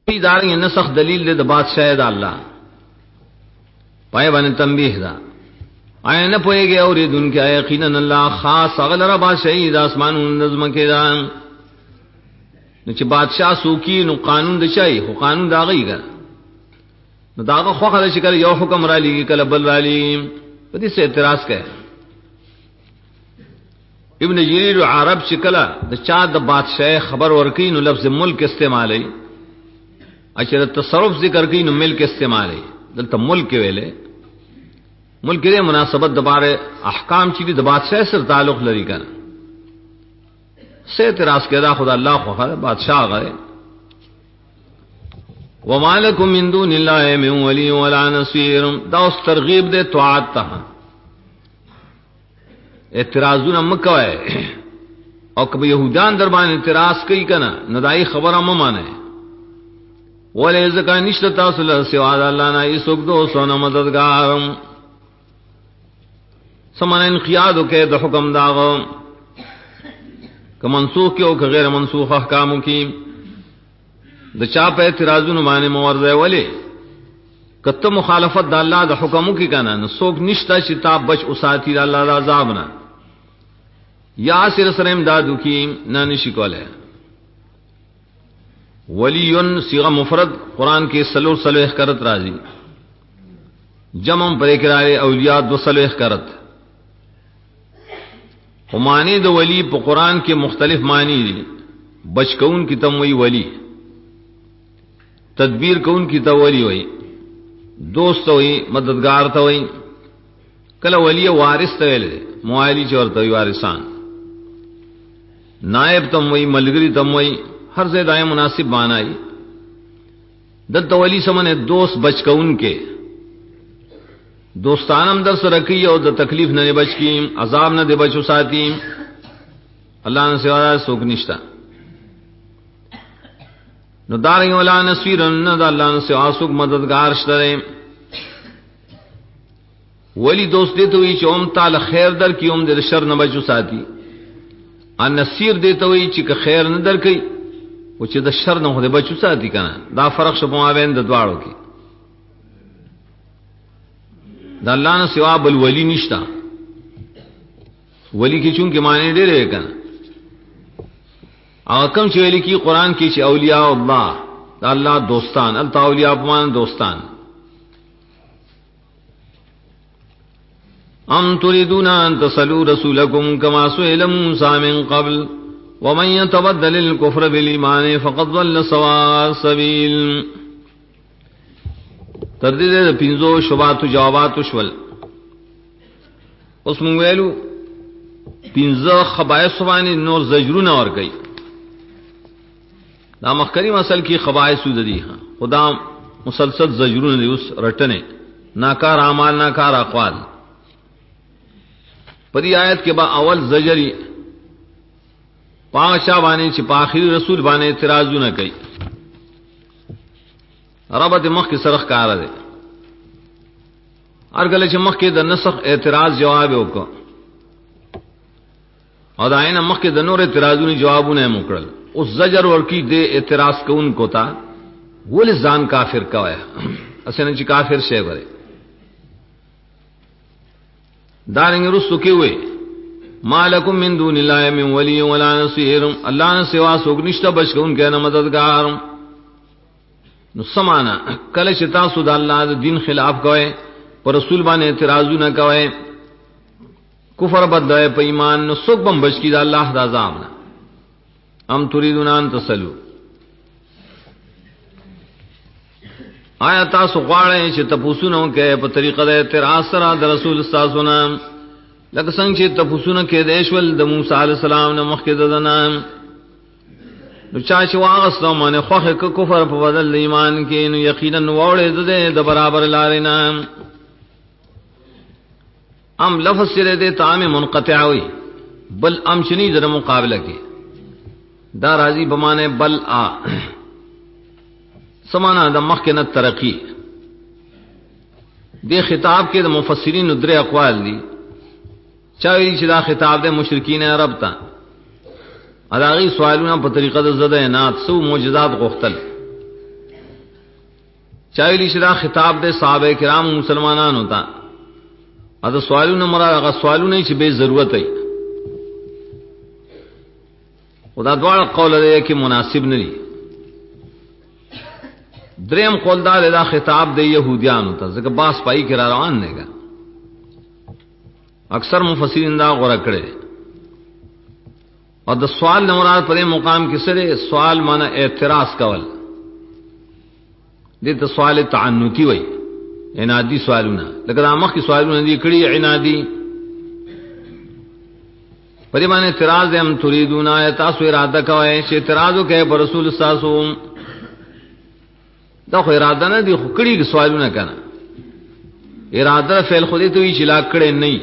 دارنګ نسخ دلیل دې د بادشاہ د الله پای باندې تنبیه ده آیا نه پوهیږي اوریدونکو یقینا الله خاص اغلره بادشاہي د اسمانونو نظم کې ده نو چې بادشاہ سوکی نو قانون د شي خو قانون دا غيګه نو داغه خو خلک چې کله یو حکم را لېږي کله بل را لېږي په دې څه اعتراض کوي ابن جرير عرب چې کله د چا د بادشاہ خبر ورکې نو لفظ ملک استعمالي اچھا تصرف ذکر کین نو ملک استعمال ہے دلته ملک ویلے ملک دې مناسبت د باره احکام چې د بادشاہ سره تعلق لري کنه سے اعتراض کړه خدا الله خو بادشاہ غره وما لكم من دون الله من ولي ولا نصير دا اوس ترغیب دے طاعت ته اعتراضونه مکوئ او کبه يهودان در باندې اعتراض کوي کنه ندای خبره مې مانه ولې ځکه نشته تاسو له سوا د الله نه هیڅوک دوست او مددگار سمن انقیاد کې د حکم داغو که منسوخ کې او که غیر منسوخ احکامو کې د چا په اعتراضونو باندې مورځي ولې کته مخالفت د الله د حکمو کې کنه نو څوک نشته چې تا بچ اوساتی د الله د عذاب نه یا سر سره امدادو کې نه نشي کوله ولیون صيغه مفرد قران کې سلو احکارت راځي جمع پر اقرار اولیاء دو سلو احکارت معنی د ولی په قران کې مختلف معنی دي بچکون کی تم وی ولی تدبیر کون کی تو ولی وی دوست وی مددگار ته وی کله ولی وارث ته ویل موالي چورته وی وارثان نائب تم وی ملګری تم وی ہر سے دائیں مناسب معنی دلته ولی سمنے دوست بچکون کے دوستانم در سره کی او د تکلیف نه بچ کی عذاب نه دی بچو ساتي الله نه سوا سوک نشتا نو دارنګ ولا نصير نه د الله نه سوا سوک مددگار شته ولی دوست دې ته وی چې اوم تعالی خیر در کی اوم د شر نه بچو ساتي ان نصير دې ته وی چې خیر نه در کی او چې د شر نه هده بچو ساتي کنه دا فرق شپه مابین د دواړو کې د الله نه سوا بل ولی نشتا ولی کې چون کې معنی ډېرې کنه او کوم چې ولی کې قران کې چې اولیاء الله د الله دوستان ال اولیاء بمان دوستان ام تريدون ان تصلوا رسولكم كما سئل موسى من قبل ومن يتبدل الكفر بالإيمان فقد ضل سواء السبيل تردید پینزو شبات و جوابات شول اس مونږ ویلو پینزو خبائث باندې نور زجرونه ور گئی دا مخکری مسل کی خبائث د دي خدا مسلسل زجرونه دي اوس رټنه ناکار اعمال ناکار اقوال پدې آیت کې با اول زجری پاشا باندې چې په اخري رسول باندې اعتراضونه کوي ربط مخ کې سرخ کار دی ارګل چې مخ کې د نسخ اعتراض جواب وکړه او دا عین مخ کې د نور اعتراضونو جوابونه موکړل اوس زجر ورکی دې اعتراض کوونکو ته ول ځان کافر کوایا اسنه چې کافر شی غره دارنګ رسو کې وې مالکم من دون الله من ولی ولا نصير الله نه سوا څوک نشته بچون کې نه مددگار نو سمانا کله چې تاسو د الله د دین خلاف کوئ پر رسول باندې اعتراضونه کوئ کفر بدای په ایمان نو څوک بم بچ کی د الله د عذاب نه ام تريدون ان تصلوا آیا تاسو غواړئ چې تاسو کې په طریقه د اعتراض سره د رسول تاسو نه لکه څنګه چې تاسو کې د ایشول د موسی علی السلام نه مخکې ددنه نو چا چې واغستو باندې خوخه کفر په بدل ایمان کې نو یقینا وړې د برابر لارې نه ام لفظ سره د تام منقطع وي بل ام شنی در مقابله کې دا راضی بمانه بل ا سمانا د مخکنه ترقی د خطاب کې د مفسرین درې اقوال دي چا وی چې دا خطاب د مشرکین عرب ته اداغي سوالونه په طریقه د زده نه سو معجزات غختل چاویلی شدا خطاب دے صحابہ کرام مسلمانان ہوتا ادا سوالونه مراد هغه سوالونه چې به ضرورت وي خدا دوار قول دی کې مناسب نه دي دریم قول دا خطاب دی يهوديان ته ځکه باس پای کې را روان نه ګا اکثر مفسرین دا غوړه کړي او د سوال نه مراد پر مقام کې سره سوال معنی اعتراض کول دې ته سوال تعنتی وای عنادی سوالونه لکه دا مخ کی سوالونه دي کړي عنادی پرې باندې اعتراض هم تريدون تاسو اراده کوئ چې اعتراض وکړي پر رسول تاسو دا خو اراده نه دي خو کړي سوالونه کنه اراده فعل خو دې ته وی چې لا کړي نه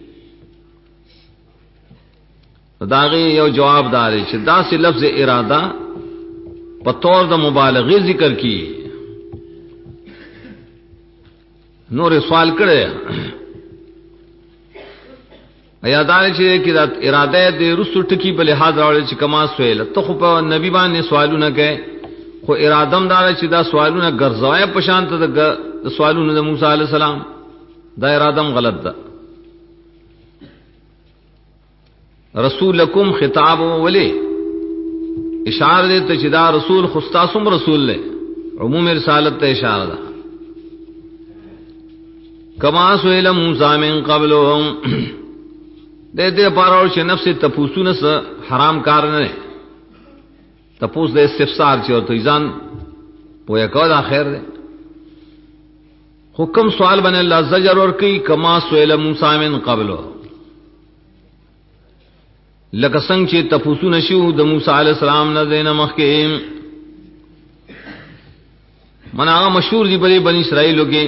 داغه یو جواب دار چې دا سي لفظ اراده په تور د مبالغه ذکر کی نور سوال کړي ایادار چې دا اراده دې رسو ټکی په لحاظ راوړل چې کما سوال ته خو په نبی باندې سوالونه کوي خو ارادم دار چې دا سوالونه ګرځوي په شان ته د سوالونه د موسی عليه السلام دا ارادم غلط ده رسولکم خطاب ولی اشاره دې ته چې دا رسول خصاصم رسول له عموم رسالت ته اشاره ده کما سئل موسی من قبلهم دې پاره چې نفس تپوسونه سره حرام کار نه تپوس د استفسار چې ورته ځان پویا کول اخر ده حکم سوال باندې الله زجر ور کوي کما سئل موسی من قبله لکه څنګه چې تپوسونه شو د موسی علی السلام نه دینه مخکې مناغه مشهور دی بنی اسرائیل کې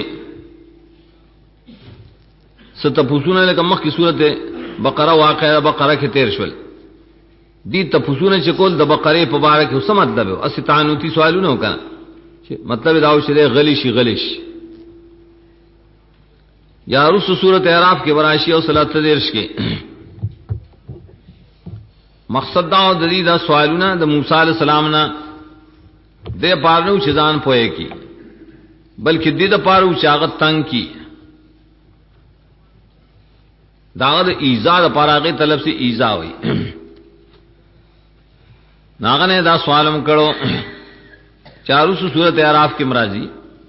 ستپوسونه لکه مخکې سورته بقره واقعه بقره کې تیر شول دي تپوسونه چې کول د بقره په باره کې څه مطلب او استعنوتی سوالونه وکړه چې مطلب دا و چې غلیش یا رسو سورته اعراف کې وراشي او صلات تدرش کې مقصد دا د دې دا سوالونه د موسی علی السلام نه د پارنو چې ځان پوهه کی بلکې د دې پارو چاغت تنگ کی دا د ایزا د پاراغه طلب سے ایزا ہوئی ناغه نے دا سوالم کړو چارو سورۃ اعراف کې مرাজি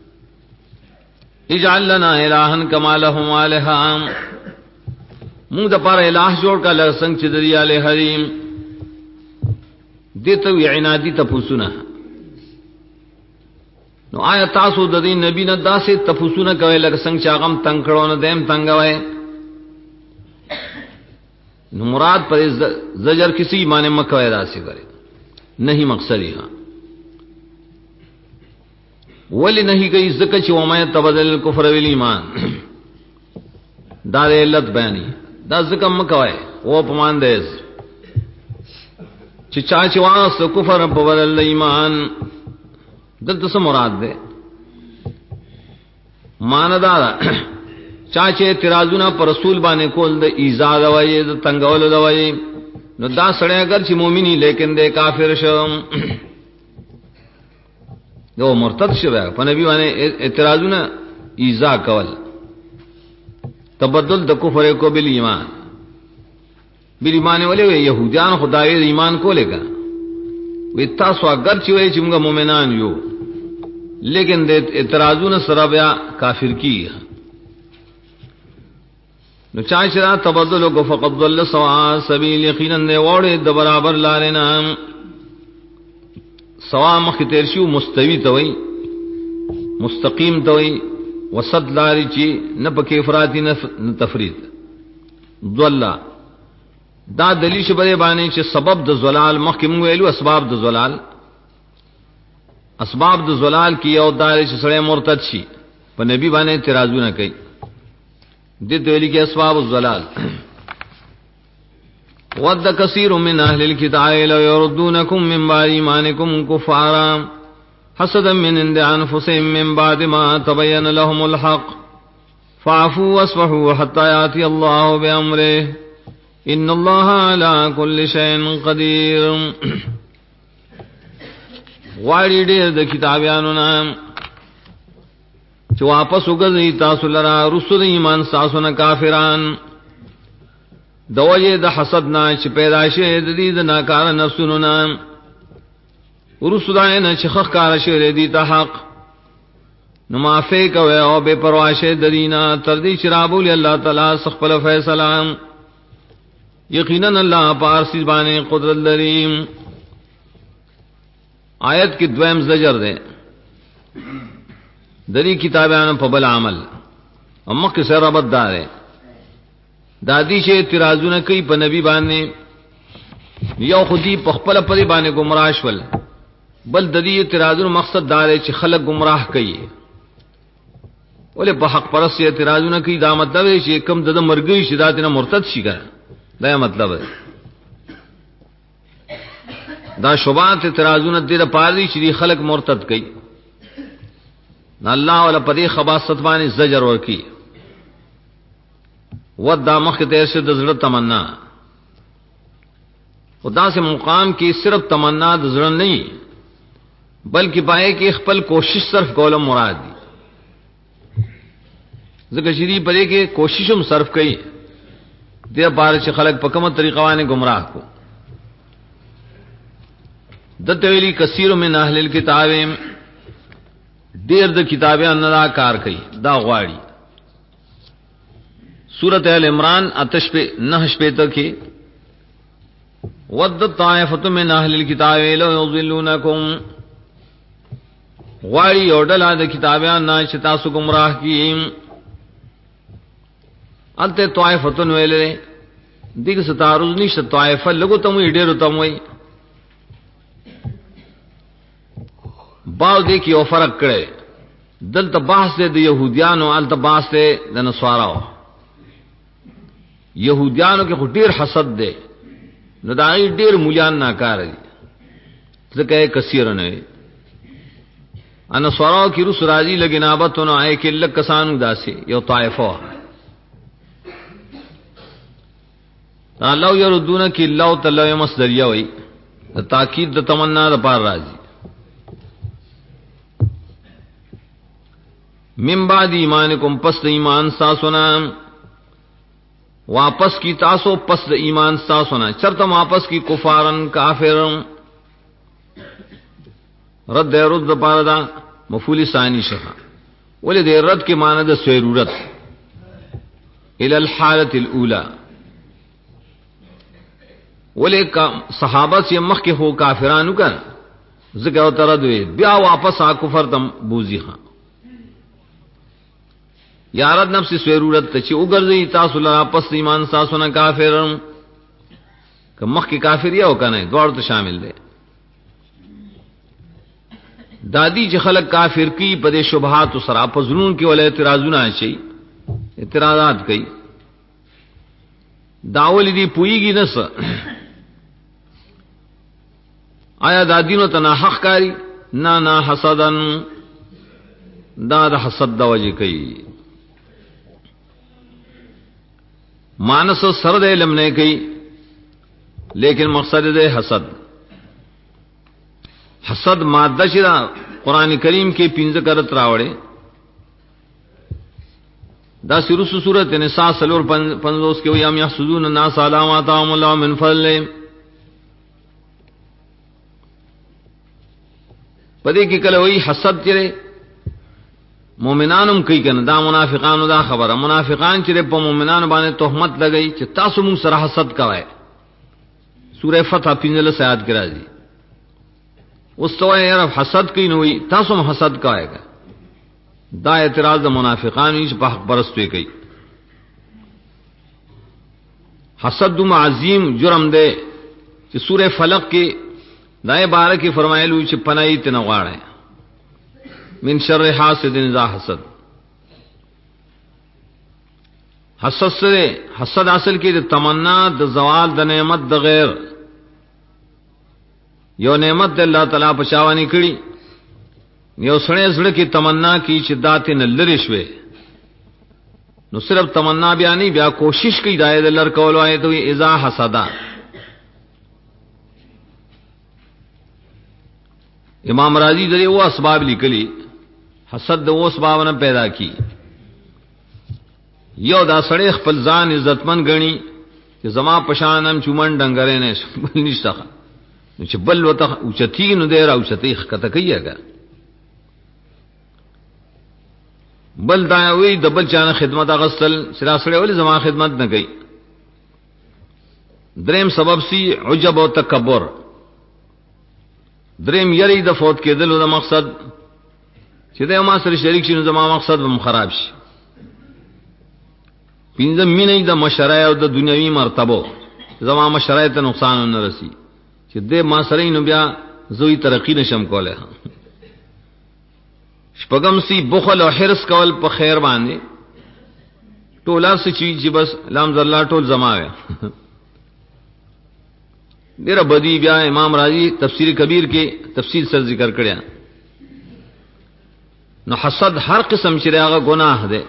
اجعل لنا الہا کما لهم الہ موږ د پاره الہ جوړ کله څنګه چې د ریاله حریم دته عنادی تپوسونه نو آیا تاسو د دې نبی نه داسې تپوسونه کوي لکه څنګه چې هغه تنگ کړو نه دیم تنگ وای نو مراد پر زجر کسی معنی مکہ ادا سے کرے نہیں مقصد ہی ہاں ولی نہیں گئی زکہ چ وما تبدل الکفر والایمان دا علت بیانی دا زکہ مکہ ہے وہ پمان دے چا چواس کفر بدل ایمان دلته سم مراد دے ماندار چاچے اعتراضونه پر رسول باندې کول د ایزا دوی د تنگول دوی نو دا سړی اگر چې مؤمنی لیکن د کافر شوم یو مرتد شوی په نبی باندې اعتراضونه ایزا کول تبدل د کفر کو بل ایمان بل ایمان ولې يهوديان خدای ایمان کوله کا وی تاسو اگر چې وای چې موږ مؤمنان یو لیکن د اعتراضونه سره بیا کافر کی نو چا چې تبدل کو فقد ضل سواء سبیل یقینا نه وړه د برابر لارې نه سوا مخ تیر شو مستوی ته وای مستقیم ته وای وسط لارې چې نه پکې افراطی نه تفرید ضل دا دلیل شبه باندې چې سبب د زلال مخ کې موږ ویلو اسباب د زلال اسباب د زلال کې یو دار چې سړی مرتد شي په نبی باندې اعتراضونه کوي دې دلی کې اسباب الزلال ود کثیر من اهل الكتاب لو يردونكم من بعد ایمانکم کفارا حسدا من عند انفسهم من بعد ما تبين لهم الحق فاعفوا واصفحوا حتى ياتي الله بامره ان الله على كل شيء قدير غواړي دې د کتابانو نام چې واپس وګرځي تاسو لرا رسول ایمان تاسو نه کافران دوجه د حسد نه چې پیدا شي د دې د ناکار نفسونو نه ورسودای نه چې حق کار شي دې ته حق نو معافی کوي او بے پروا شه د دینا تر دې شرابول الله تعالی خپل فیصله یقینا الله پارسی باندې قدرت لري آیت کې دویم زجر ده دری کتابانو په بل عمل امه کې سره ربط دار دادی شه اعتراضونه کوي په نبی باندې یو خودي په خپل پرې باندې گمراه شول بل د دې اعتراضونو مقصد دار چې خلک گمراه کوي ولې په حق پرستی اعتراضونه کوي دا مطلب چې کم د مرګي شدات نه مرتد شي ګره دا مطلب ہے دا شوبات اعتراضونه دې لپاره دي چې خلک مرتد کوي الله ولا پدې خباثت باندې زجر ورکی ودا مخ ته شه د زړه تمنا خدا سے مقام کی صرف تمنا د زړه نه بلکې پائے کې خپل کوشش صرف کولم مراد دي ځکه چې دې پدې کې کوششم صرف کوي دې بار چې خلک په کومه طریقه باندې گمراه کو د تویلی کثیر من اهل الكتاب ډیر د کتابه ان دا کار کوي دا غواړي سورۃ ال عمران آتش په 9 په تکي ود طائفه من اهل الكتاب لو يضلونکم غواړي اورډل د کتابه ان چې تاسو گمراه کیئ انته طائفه ویلې دغه ستارز نشته طائفه لګو ته وي ډیرو ته وي باو دې کې یو فرق کړي دلته بحث دی د يهوديانو الته بحث دی د نصاراو يهوديانو کې ډیر حسد دی نو دا ډیر مولیان ناکار دي ځکه کثیر نه ان نصاراو کې رس راځي لګنابتونه آی کې لک کسانو داسي یو طائفه الله يردون کې الله تعالی مصدریه وي تاکید د تمنا د پار راځي من بعد ایمانکم پس ایمان ساسونا واپس کی تاسو پس ایمان ساسونا چرته واپس کی کفارن کافر رد پاردا مفعول ثانی شخه ولې د رد کې معنی د ضرورت الى الحاله الاولى ولې صحابه چې مخ کې هو کافرانو کړه ذکر او تردوی بیا واپس آ کفر تم بوزي خان یارد نفس ضرورت ته چې وګرځي تاسو لپاره پس ایمان تاسو نه کافر که مخ کې کافر یو کنه دوړ ته شامل دي دادی چې خلک کافر کی په دې شبهات او سره په ظنون کې ول اعتراضونه شي اعتراضات کوي داول دي پويږي نس آیا دادینو ته حق کاری نه حسدن دا د حسد د وجه کوي مانس سر دے علم نے کی لیکن مقصد دے حسد حسد مادہ شرا قرآن کریم کے پنځه کرت راوڑے دا سورۃ سورۃ نساء سلور 50 کے ویام یحسدون الناس علی ما آتاهم الله من فضل پدې کې کله وی حسد چره مومنانم کوي کنه دا منافقانو دا خبره منافقان چې په مومنانو باندې تهمت لګئی چې تاسو مون سره حسد کوي سورہ فتح 15 آیات کې راځي اوس ته یې حسد کوي نو تاسو هم حسد کوي دا اعتراض د منافقانو چې په حق پرستوي کوي حسد دم عظیم جرم دی چې سورہ فلق کې دای بارے کې فرمایلو چې پناهی ته نه غواړي من شر حاسد اذا حسد حسد سره حسد اصل کې د تمنا د زوال د نعمت د غیر یو نعمت د الله تعالی په شاوانی کړي یو سړی سره کې تمنا کی چې داتې نه لری شوي نو صرف تمنا بیا نه بیا کوشش کوي دای د لر کول وای ته اذا حسدا امام رازی دغه و اسباب لیکلي حسد د اوس باونه پیدا کی یو دا سړی خپل ځان عزتمن غني چې زما پشانم چومن ډنګرې نه بل نشته نو چې بل وته اوچتی نو دی را اوچتی خطه کیږي بل دا وی د بل چانه خدمت اغسل سراسړی ولې زما خدمت نه کوي دریم سبب سی عجب او تکبر دریم یری د فوت کېدل د مقصد چې د ما سره شریک شي نو زما مقصد هم خراب شي پینځم مینې د مشرای او د دنیوي مرتبه زما مشرای ته نقصان نه رسی چې د ما سره نو بیا زوی ترقی نشم کوله شپږم سی بخل او حرص کول په خیر باندې ټولا څه چې بس لام الله ټول زماوي ډیر بدی بیا امام رازی تفسیر کبیر کې تفسیر سر ذکر کړیا نو حسد هر قسم چې هغه گناہ ده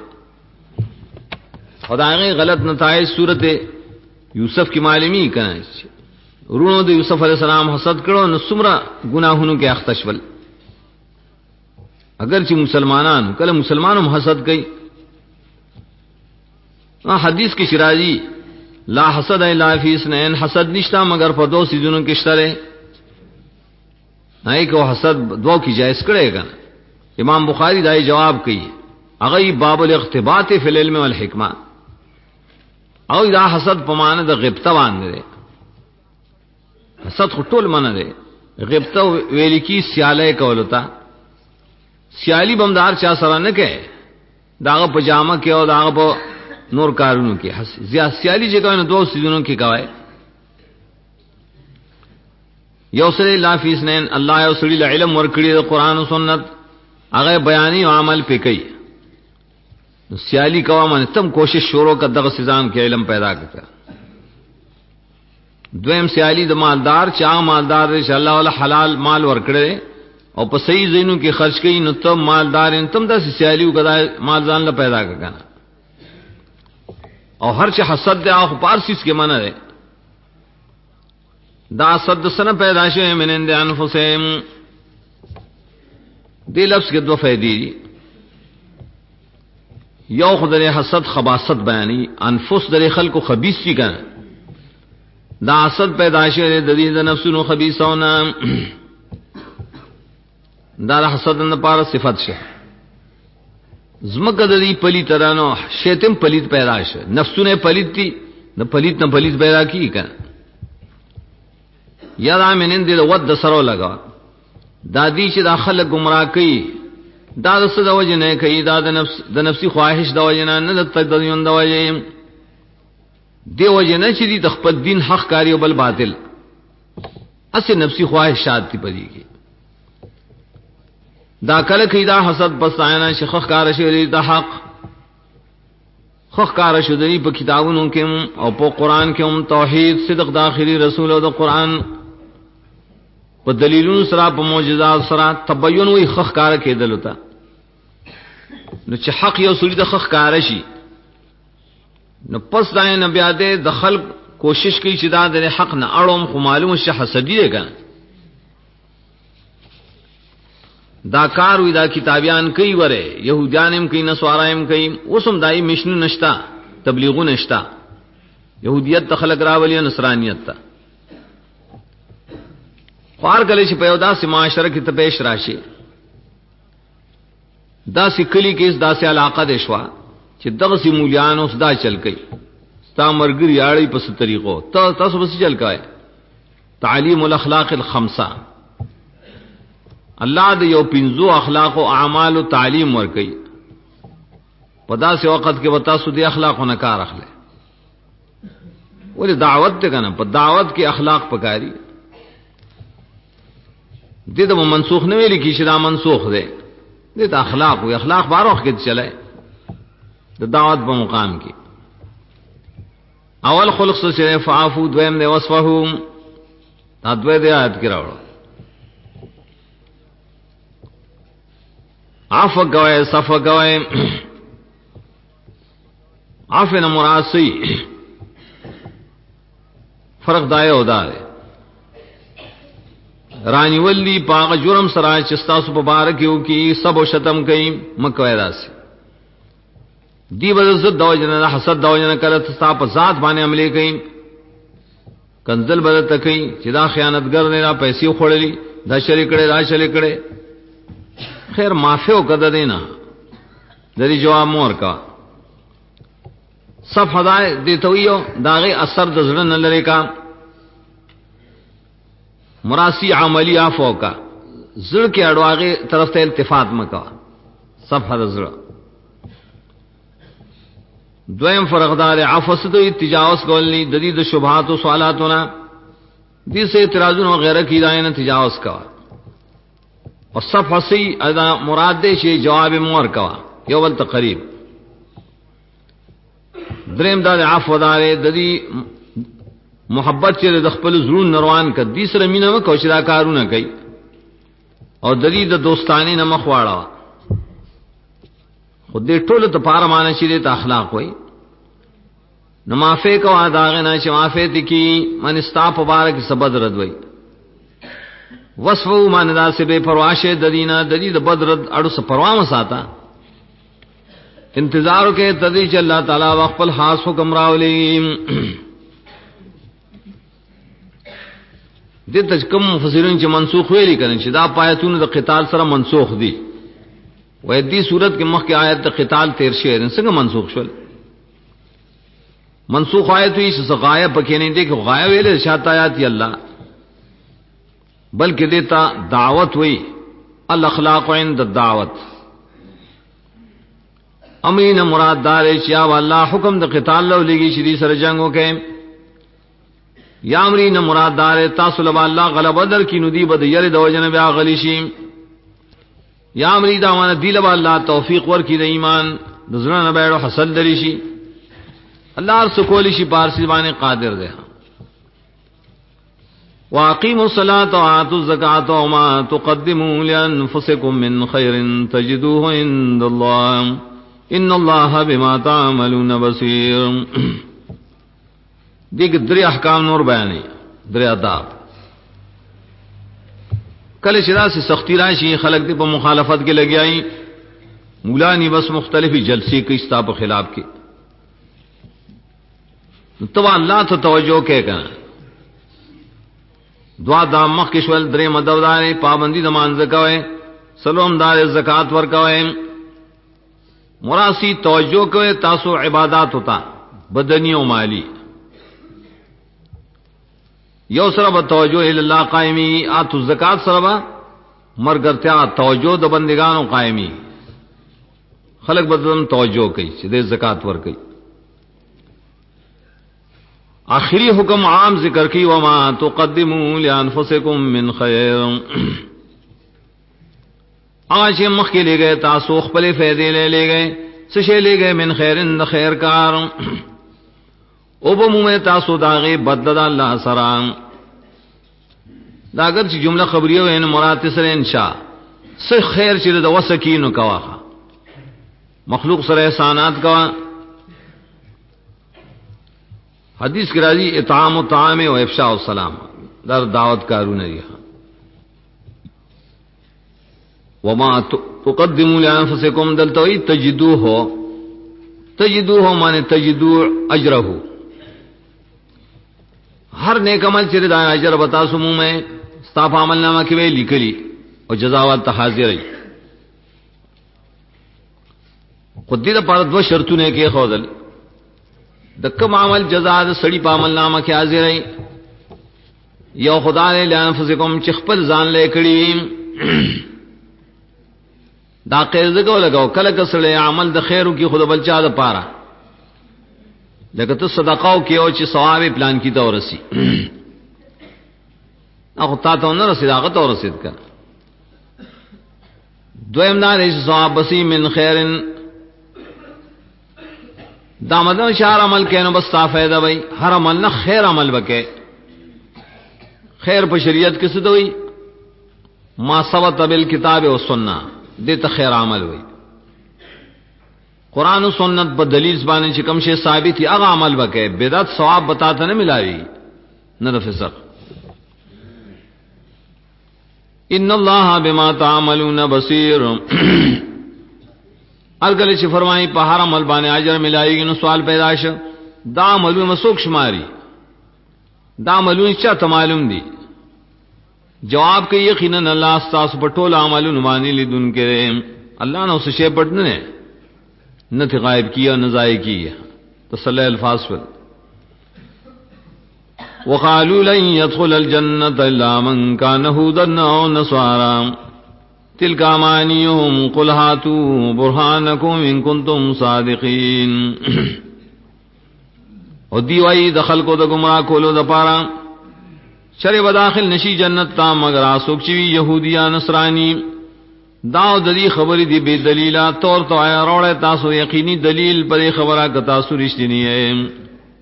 خدای غلط نتایج صورت یوسف کی معلومی کړه ورونو د یوسف علی السلام حسد کړو نو څومره گناهونو کې اختشول اگر چې مسلمانان کله مسلمانوں حسد کوي حدیث کی شرازی لا حسد الا فی اثنین حسد نشتا مگر په دو سيزونو کې شته نه کو حسد دو کی جائز کړي کنه امام بخاری دای جواب کوي هغه باب الاختباط فی العلم والحکمه او دا حسد په معنی د غیبته باندې حسد ټول معنی ده غیبته ویل کی سیاله کولتا سیالی بمدار چا سره نه کوي داغه پجامه کې او داغه په نور کارونو کې سیالی چې کوي نو دوه سيزونو کې کوي یو سره لا فی اثنین الله یو سړي علم ورکړي د قران او سنت هغه بیانې او عمل پې کوي نو سیالی کوه من تم کوشش شروع کړه دغه سيزان کې علم پیدا کړه دویم سیالی د مالدار چا مالدار انشاء الله ولا حلال مال ورکړي او په صحیح زینو کې خرج کړي نو ته مالدار تم د سیالیو کدا مال ځان له پیدا کړه او هر چې حسد ده او پارسیس کې معنی ده دا صد سنه پیدا شوه منند انفسهم دې لفظ کې دوه فائدې دي یو خدای حسد خباثت بیانې انفس درې خلکو خبيث شي کنه دا حسد پیدا شوه د دې د نفسونو خبيثونه دا حسد نه پاره صفت شه زمکه د دې پلیت رانو شیطان پلیت پیدا شه نفسونه پلیت دي نه پلیت پیدا کی کنه یا دا منن دې ود سره لگا دا دې چې داخله گمراه کوي دا د څه د وجه نه کوي دا د نفسي خواهش د وجه نه د تدین د وجه دی وجه نه چې د خپل دین حق کاری او بل باطل اصل نفسي خواهشات دي پدې کې دا کله کې دا حسد بس عینا شخخ کار شي د حق خخ کار شي د په کتابونو کې او په قران کې هم توحید صدق داخلي رسول او د قران په دلیلونو سره په معجزات سره تبین وي خخ کار کېدل وتا نو چې حق یو سړي د خخ کار شي نو پس دا نه بیا د خلق کوشش کوي چې دا د حق نه اړوم خو معلومه شي حسدی دی کنه دا کار وی دا کتابیان کوي وره يهوديانم کوي نسوارایم کوي اوسم دای مشنو نشتا تبلیغو نشتا يهوديت تخلق راولي نصرانيت تا خار کله چې په یو داسې معاشره کې ته پېښ راشي داسې کلی کې داسې علاقه دې شوا چې دغه سي مولیان اوس دا چل کوي ستا مرګري اړې په ست طریقو تاسو بس چل کای تعلیم الاخلاق الخمسه الله دې یو پنځو اخلاق او اعمال او تعلیم ور کوي په داسې وخت کې وتا سو دي اخلاق او نکار اخلي ولې دعوت ته کنه په دعوت کې اخلاق پکاري دې د منسوخ نه ویل کی چې دا منسوخ دی دې د اخلاق او اخلاق باروخ کې چلای د دعوت په مقام کې اول خلق سره فعفو دویم نه وصفهم دا دوی د آیات کې راوړو عفو کوي صفو کوي عفو نه مراد سي فرق دایو دا رانی ولی پاغ جرم سره چې تاسو په بار کې یو کې سب او شتم کوي مکوې داسي دی وجه د وجنه حسد د وجنه کله تاسو په ذات باندې عملي کوي کنزل بدل تکي چې دا خیانتګر نه را پیسې خوړلې دا شریک کړي دا شریک کړي خیر معافیو کده دینا دری جواب مور کا صف هدايه دیته یو داغه اثر د زړه نه لري کا مراسی عملی عفو کا زړه کې اړواغه طرف ته التفات مکا صف هدا زړه دویم فرقدار عفو ستو تجاوز کولی د دې د شبهات او سوالاتونه دې سے اعتراضونه وغیرہ کی داینه تجاوز کا اور صف حسی ادا مراد دې شی جواب مور کا یو ول تقریب دریم دا عفو دار د دې محبت چې د خپل زړه نروان ک دې سره مینه وکاو چې دا کارونه کوي او د دې د دوستانی نه مخواړه خو دې ټول ته پاره مان شي د اخلاق وای نو معافی کو اداغه نه چې معافی تکي من استاپ مبارک سبد رد وای وصفو من ناسبه پرواشه د دینه د دې د بدرد اړو سره پروا ما ساته انتظار کې تدی چې الله تعالی خپل خاص حکم راولي دې تجکم مفسرین چې منسوخ ویلي کړي چې دا پایتونه د قتال سره منسوخ دي وې دې صورت کې مخکې آیت د قتال تیر شوی څنګه منسوخ شول منسوخ آیت وی چې غایب پکې نه دي چې غایب ویل شاته آیات الله بلکې دیتا دعوت وی الاخلاق عند الدعوت امین مراد دار چې یا الله حکم د قتال له لګي شری سره جنگ وکې یا امرین مراد دار تاسو له الله غلبه در کې ندی بد یری د وجنه بیا غلی شي یا امری دا ونه دی له الله توفیق ورکړي د ایمان د زړه نه بیرو حاصل دري شي الله هر څه کولی شي پارسی باندې قادر دی واقیموا الصلاة وآتوا الزکاة وما تقدموا لأنفسكم من خير تجدوه عند الله ان الله بما تعملون بصير دیګ درې احکام نور بیانې درې آداب کله چې راسي سختی راشي خلک دې په مخالفت کې لګیایي مولانی بس مختلفی جلسې کوي ستا په خلاف کې تو الله ته توجه کې کنه دعا د مخ کې شول درې مدودارې پابندي د مانځ کوي سلام دار زکات ور کوي مراسی توجه کوي تاسو عبادت ہوتا بدنی او مالی یو سره به توجه ال الله قائمی اتو زکات سره به مرګرتیا توجه د بندگانو قائمی خلق بدن توجه کوي چې د زکات ور کوي آخری حکم عام ذکر کی وما تقدموا لانفسکم من خیر آج مخ کے لے گئے تاسو خپل فائدے لے گئے سشے لے گئے من خیرن خیر کار او بمو تاسو داغه بدل الله سلام داګر چې جمله خبریه وین مراد سره انشاء څه خیر چې د وسکینو کواخه مخلوق سره احسانات کوا حدیث کی راضی اطعام الطعام و افشاء السلام در دعوت کارونه دي وما تقدموا لانفسكم دلتوي تجدوه معنی تجدو اجره ہر نیک عمل چې دا اجر بتا سمو میں صاف عمل نامہ کې وی لیکلی او جزاوات حاضر خودی دا پر دو شرطونه کې خودل د کوم عمل جزاء د سړی په عمل نامه کې حاضر ای یو خدای له انفسکم چې خپل ځان له کړي دا قیزه کو لگاو کله کسړی عمل د خیرو کې خود بل چا د پاره لکه ته صدقاو کې او چې ثواب پلان کی ته ورسی هغه تا ته نه رسید هغه ته ورسید کا دویم نه رس ثواب بسی من خیرن دا مدن شهر عمل کینو بس تا فائدہ وای هر عمل نه خیر عمل وکې خیر په شریعت کې څه دوی ما ثبت بالکتاب و سنت دې ته خیر عمل وای قران و سنت په دلیل باندې چې کوم شی ثابت هغه عمل وکې بدعت ثواب بتاته نه ملایي نه د فسق ان الله بما تعملون بصیر. ارګل چې فرمایي په هر عمل باندې اجر ملایږي، نو سوال پیدا شو دا عملونه مسوک شماري، دا عملونه چا ته معلوم دي؟ جواب کوي یقینا الله تاسو په ټول عملونو باندې لیدونکي. الله نو څه شی پټ نه ته غائب کیا نہ ضائع کیا. تسلی الفاظ پر وقالوا لن يدخل الجنة إلا من كان هودا أو نصارى تلك أمانيهم قل هاتوا برهانكم إن كنتم صادقين. او دی وای دخل کو د گمراه کولو د پاره شری و داخل نشی جنت تا مگر اسوک چوی یهودیا نصرانی. دا د دې خبرې دی بے دلیلا تور تو آیا روړې تاسو یقیني دلیل پر خبره ک تاسو رښتینی یې.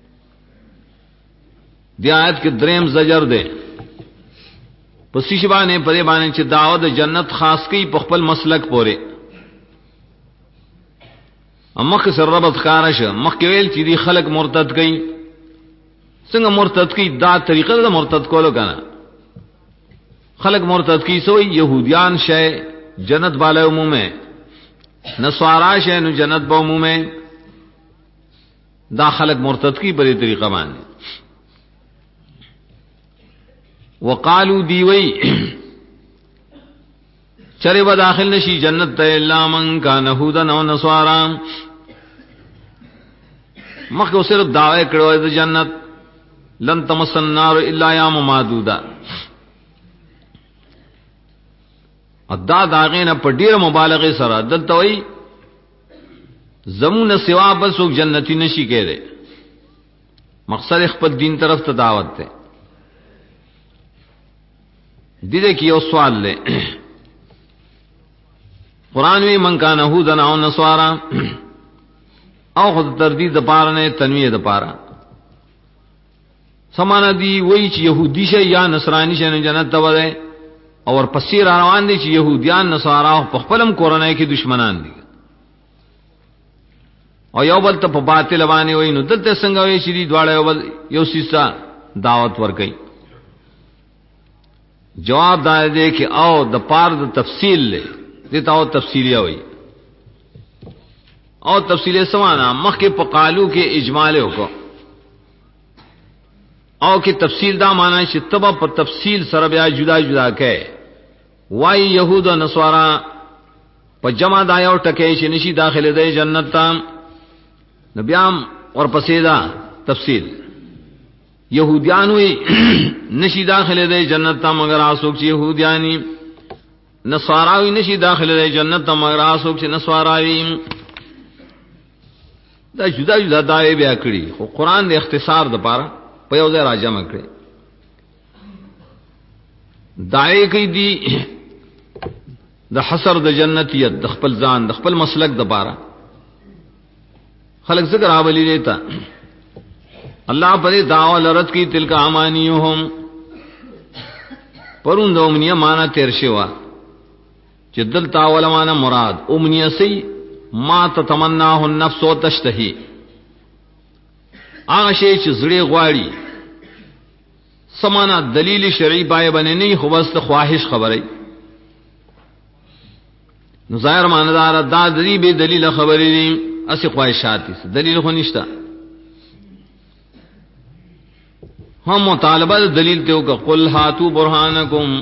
دی آیت کې دریم زجر ده پس شبانه پرې باندې چې دعوت جنت خاص کی په خپل مسلک پوره. امخ سر ربط خارش مخ کې ویل چې دی خلق مرتد کړي. څنګه مرتد کړي؟ دا طریقه د مرتد کولو کنه. خلق مرتد کړي سو يهوديان شې جنت بالا عموم ہے، نصارا شے نو جنت با عموم ہے. دا خلق مرتد کی بری طریقہ باندې. وقالو دیوی چرے با داخل نشی جنت تا الا من کان یهودا او نصارا. مخکو صرف دعوی کړو د جنت لن تمسن النار الا یام معدودا. ادا داغینا په ډیر مبالغه سره دلته وای زمون سوا بل څوک جنتی نشي کېره. مقصد خپل دین طرف ته دعوت ده. دې کې یو سوال لې قران وی من کان یهودا او نصارا او خود تردید د پاره نه تنویه د پاره سمانا دی وای چې يهودي شه یا نصرانی شه جنت ته وځي اور پسې روان دي چې يهوديان نصارا په خپلم کورنۍ کې دشمنان دي او یو بل ته په باطل باندې وای. نو دلته څنګه وای چې دی دواړه یو سیسا دعوت ورکړي؟ جواب دا دی کہ او د پار د تفصیل لے دیتا او تفصیلیه وای او تفصیل سمانا مخکې په قالو کې اجمال وکړو او کې تفصیل دا معنی چې تبا په تفصیل سره بیا جدا جدا کړي. وای يهود او نصارا په جمع دا یو ټکی چې نشي داخله دی جنت ته. نبيام اور پسې دا تفصیل یہودیان وی نشی داخل دے جنت تا مگر آسوک چی یہودیانی. نصاراوی نشی داخل دے جنت تا مگر آسوک چی نصاراوی. دا جدا جدا دعوی بیا کری خو قرآن دے اختصار دا پارا پیو دے راجمع کری. دعوی کئی دی دا حصر دا جنتیت دا خپل ځان دا خپل مسلک دا پارا خلق ذکر آولی لیتا. اللہ پر دعوی لرد کی تلک امانیهم پرون دو امنیه مانا تیر شوا چې دلتا ولا مانا مراد امنیه سی ما تتمناه النفس وتشتهي هغه شی چې زړه غواړي. سمانا دلیل شرعی پای باندې نه خو بس خواهش خبره. نو ظاهر معنی دار دا دلی به دلیل خبرې دي اسی خواهشات دي دلیل خو نشته. ہم مطالبہ دلیل تے کہ قل ہاتو برہانکم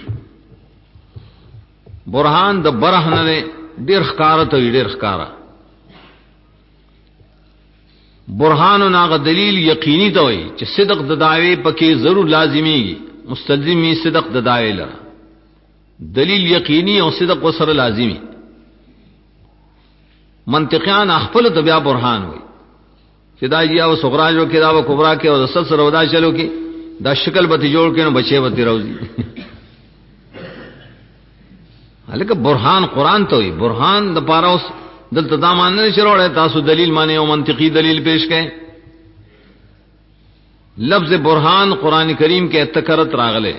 برہان د برہ نه ډیر ښکارا ته ډیر ښکارا برهان ناغه دلیل یقینی ته وي چې صدق د دعوی پکې ضرور لازمی مستلزمی صدق د دعوی لره دلیل یقینی او صدق وسره لازمی. منطقيان خپل ته بیا برهان وي چې دا یا او صغرا جو کې دا او کبرا کې او سل سره ودا چلو کې دا شکل به جوړ کې نو بچي وتی راوځي. الکه برهان قران ته وي برهان د پاره اوس دلته دا معنی شروع تاسو دلیل معنی او منطقي دلیل پیش کړي. لفظ برهان قران کریم کې تکررت راغله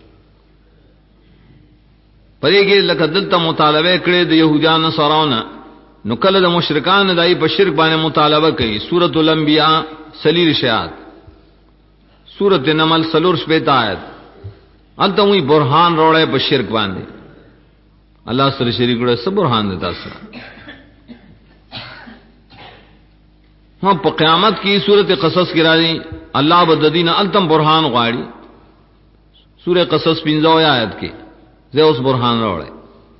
پرېږي لکه دلته مطالبه کړي د يهودانو سراونه نو کله د مشرکان دای په شرک باندې مطالبه کوي. سورۃ الانبیاء سلیر شیات سورۃ نمل سلور شپه آیت انت وی برهان روړې په شرک باندې الله سره شریک وړه سب برهان دیتا سره هم په قیامت کی سورۃ قصص کی راځي الله بددین التم برهان غواړي سورۃ قصص 15 آیت کې زه اوس برهان راوړې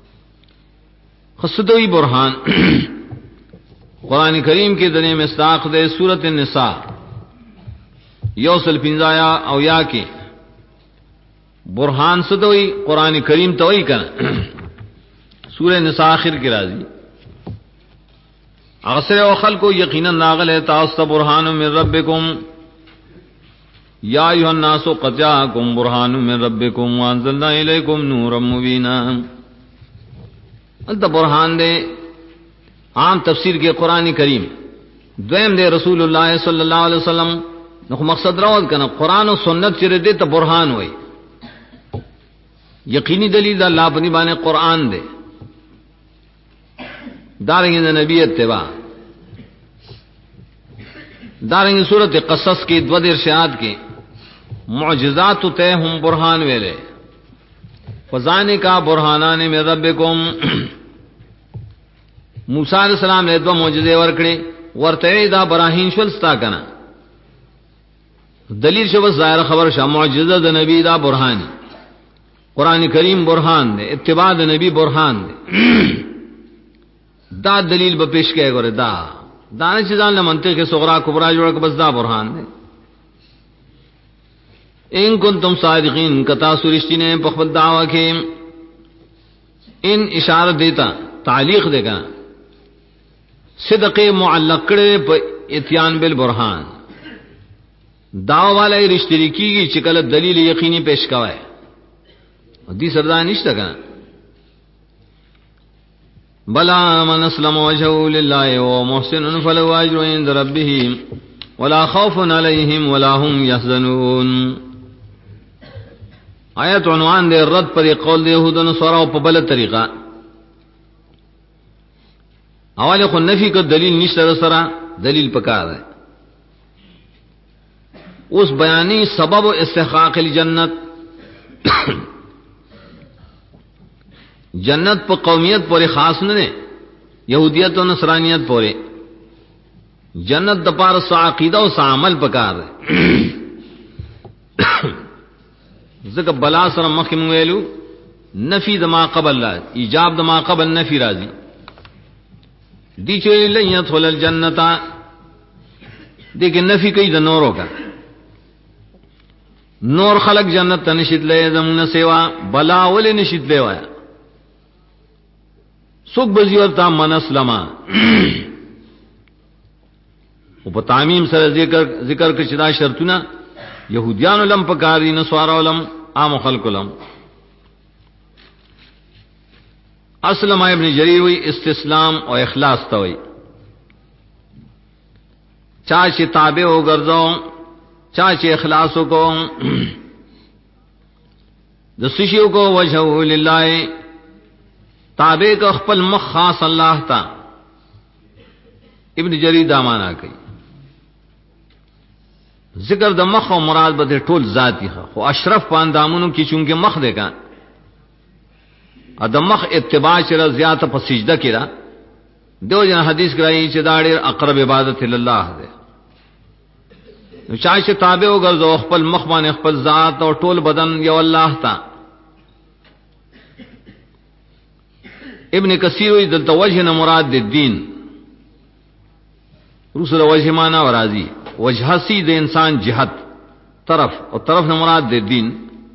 خصدوی برهان قرآن کریم کې دنه مستاق ده سورۃ النساء یوسل 15 او یا کې برهان سدوی قرآن کریم توئی کنه سورہ نساء آخر کی راضی اغسر او خلقو یقینا ناغل ہے تاستا برهان من ربکم یا ایها الناس قد جاءکم برهان من ربکم وانزلنا الیکم نورا مبینا انت برهان دے عام تفسیر کے قرآن کریم دویم دے رسول اللہ صلی اللہ علیہ وسلم نو مقصد راوت کنا قرآن و سنت چر دے تا برهان ہوئی یقینی دلیل اللہ پنی بانے قرآن دے دارنگی دا نبی اتباع دارنگی صورت قصص کی دو ارشاد کے معجزات تے ہم برہان ویلے فزانے کا برہانان من ربکم موسیٰ علیہ السلام نے دو معجزے ورکڑے ورتے دا براہین شولستا کنا دلیل شو ظاہر خبر شاہ معجزہ دا نبی دا برہانی قرآن کریم برہان دے اتباع دا نبی برہان دے دا دلیل با پیش کہے گورے دا دانے چیزان لمنطق صغرا کبرا جوڑا کہ بس دا برہان دے ان کنتم صادقین کتا سرشتی نے پخبت دعوی کے ان اشارت دیتا تعلیق دے گا صدق معلق کرے پا اتیان بالبرہان دعوی والا رشتری کی گی چکلت دلیل یقینی پیش کوائے دی سردہ نشتا کنا بلا من اسلم وجهه لله ومحسن فله اجر عند ربه ولا خوف عليهم ولا هم يحزنون آیت عنوان دے رد پر قول دے یہود و نصارا په بل طریقہ اول خو نفی کو دلیل نشته سره دلیل پکار ہے اس بیانی سبب و استحقاق الجنت جنت پر قومیت پورے خاص نے یہودیت و نصرانیت پورے جنت دپار سا عقیدہ و سا عمل پکار ہے ذکر بلا سر مخم ویلو نفی دما قبل لا ایجاب دما قبل نفی راضی دی چوئی لن يدخل الجنتا دیکھیں نفی کئی دا نوروں کا نور خلق جنت تا نشید لے زمون سیوا بلا ولی نشید لے وایا سوک بزیورتا من اسلما و پا تعمیم سر ذکر کچدا شرطنا یہودیان علم پکاری نسوارا علم عام خلق علم اسلم ابن جریر وی استسلام و اخلاص توئی چاچے تابع ہو گرزو چاچے اخلاص کو دسشیو کو وجہو للہ تابع کا خپل مخ خاص اللہ تا ابن جریر دامانا کئی ذکر د مخ و مراد بدے ټول ذاتی خو اشرف پاندامونو کی چونکہ مخ دے کا ادم مخ اتباع چر زیات په سجدہ کړه دیو جن حدیث کرائی چې دا ډېر اقرب عبادت الله ده نو چا چې تابع وګرځو خپل مخ باندې خپل ذات او ټول بدن یو الله تا ابن کثیر وی دلته وجه نه مراد د دین رسول وجه معنا ورازی وجہ سی د انسان جہت طرف اور طرف نے مراد دے دین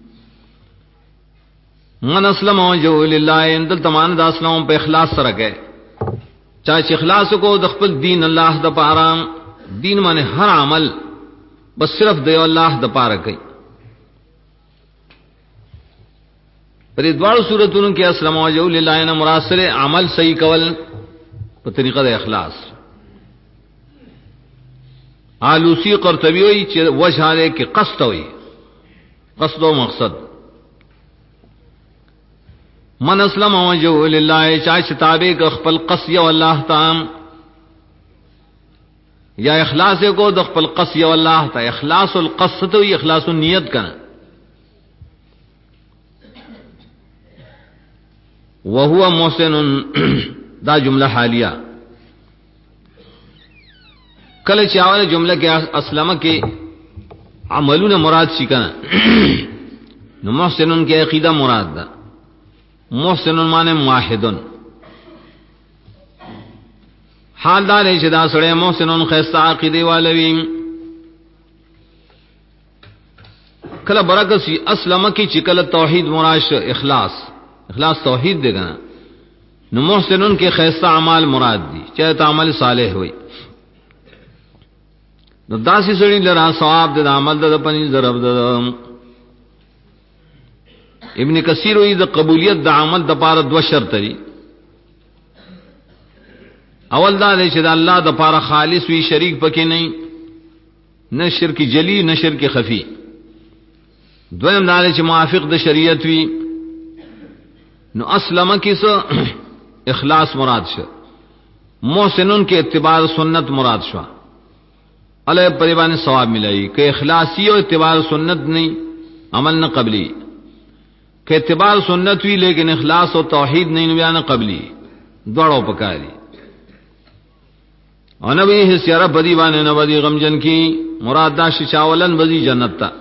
من اسلم وجهه لله ان دل تمان دا اسلام په اخلاص سره گئے چاہے اخلاص کو د خپل دین اللہ د پاره دین معنی ہر عمل بس صرف د اللہ د پاره کوي پر دوار صورتونو کې اسلام وجهه لله نے مراد سره عمل صحیح کول په طریقه د اخلاص آلوسی قرطبی ہوئی چھ وجہ لے کہ قصد ہوئی قصد و مقصد من اسلم وجهه لله چاہے تابع کا خپل قصد و اللہ تعالی یا اخلاص کو د خپل قصد و اللہ تعالی اخلاص القصد و اخلاص النیت کا وهو محسن دا جمله حالیہ کله چې اوله جمله کې اسلمه کې عملونه مراد شي کنه نو محسنون کې عقیده مراد ده. محسنون معنی موحدون، حال دار چې دا سره محسنون خیسته عقیده والوي. کله برکسی اسلمه کې چې کله توحید مراد اخلاص توحید دی کنه نو محسنون کې خیسته اعمال مراد دي، چاہے عمل صالح وي. نو داسې سړي لرا ثواب د عمل د پنځ ضرب د. ابن کثیر وی د قبولیت د عمل د پاره دو شرط دي. اول دا چې د الله د پاره خالص وي، شریک پکې نه شرک جلی نه شرک خفی. دویم دا چې موافق د شریعت وي. نو اسلمه کې څه اخلاص مراد شو، محسنون کې اتباع سنت مراد شو. علی پریبان ثواب ملای کہ اخلاصی اور اتباع سنت نہیں عمل نہ قبلی، کہ اتباع سنت ہوئی لیکن اخلاص اور توحید نہیں بیان قبلی دوڑو پکاری. اور نبی حسیارہ بدی بانے نبدی غمجن کی مراد داش چاولن بدی جنت تا.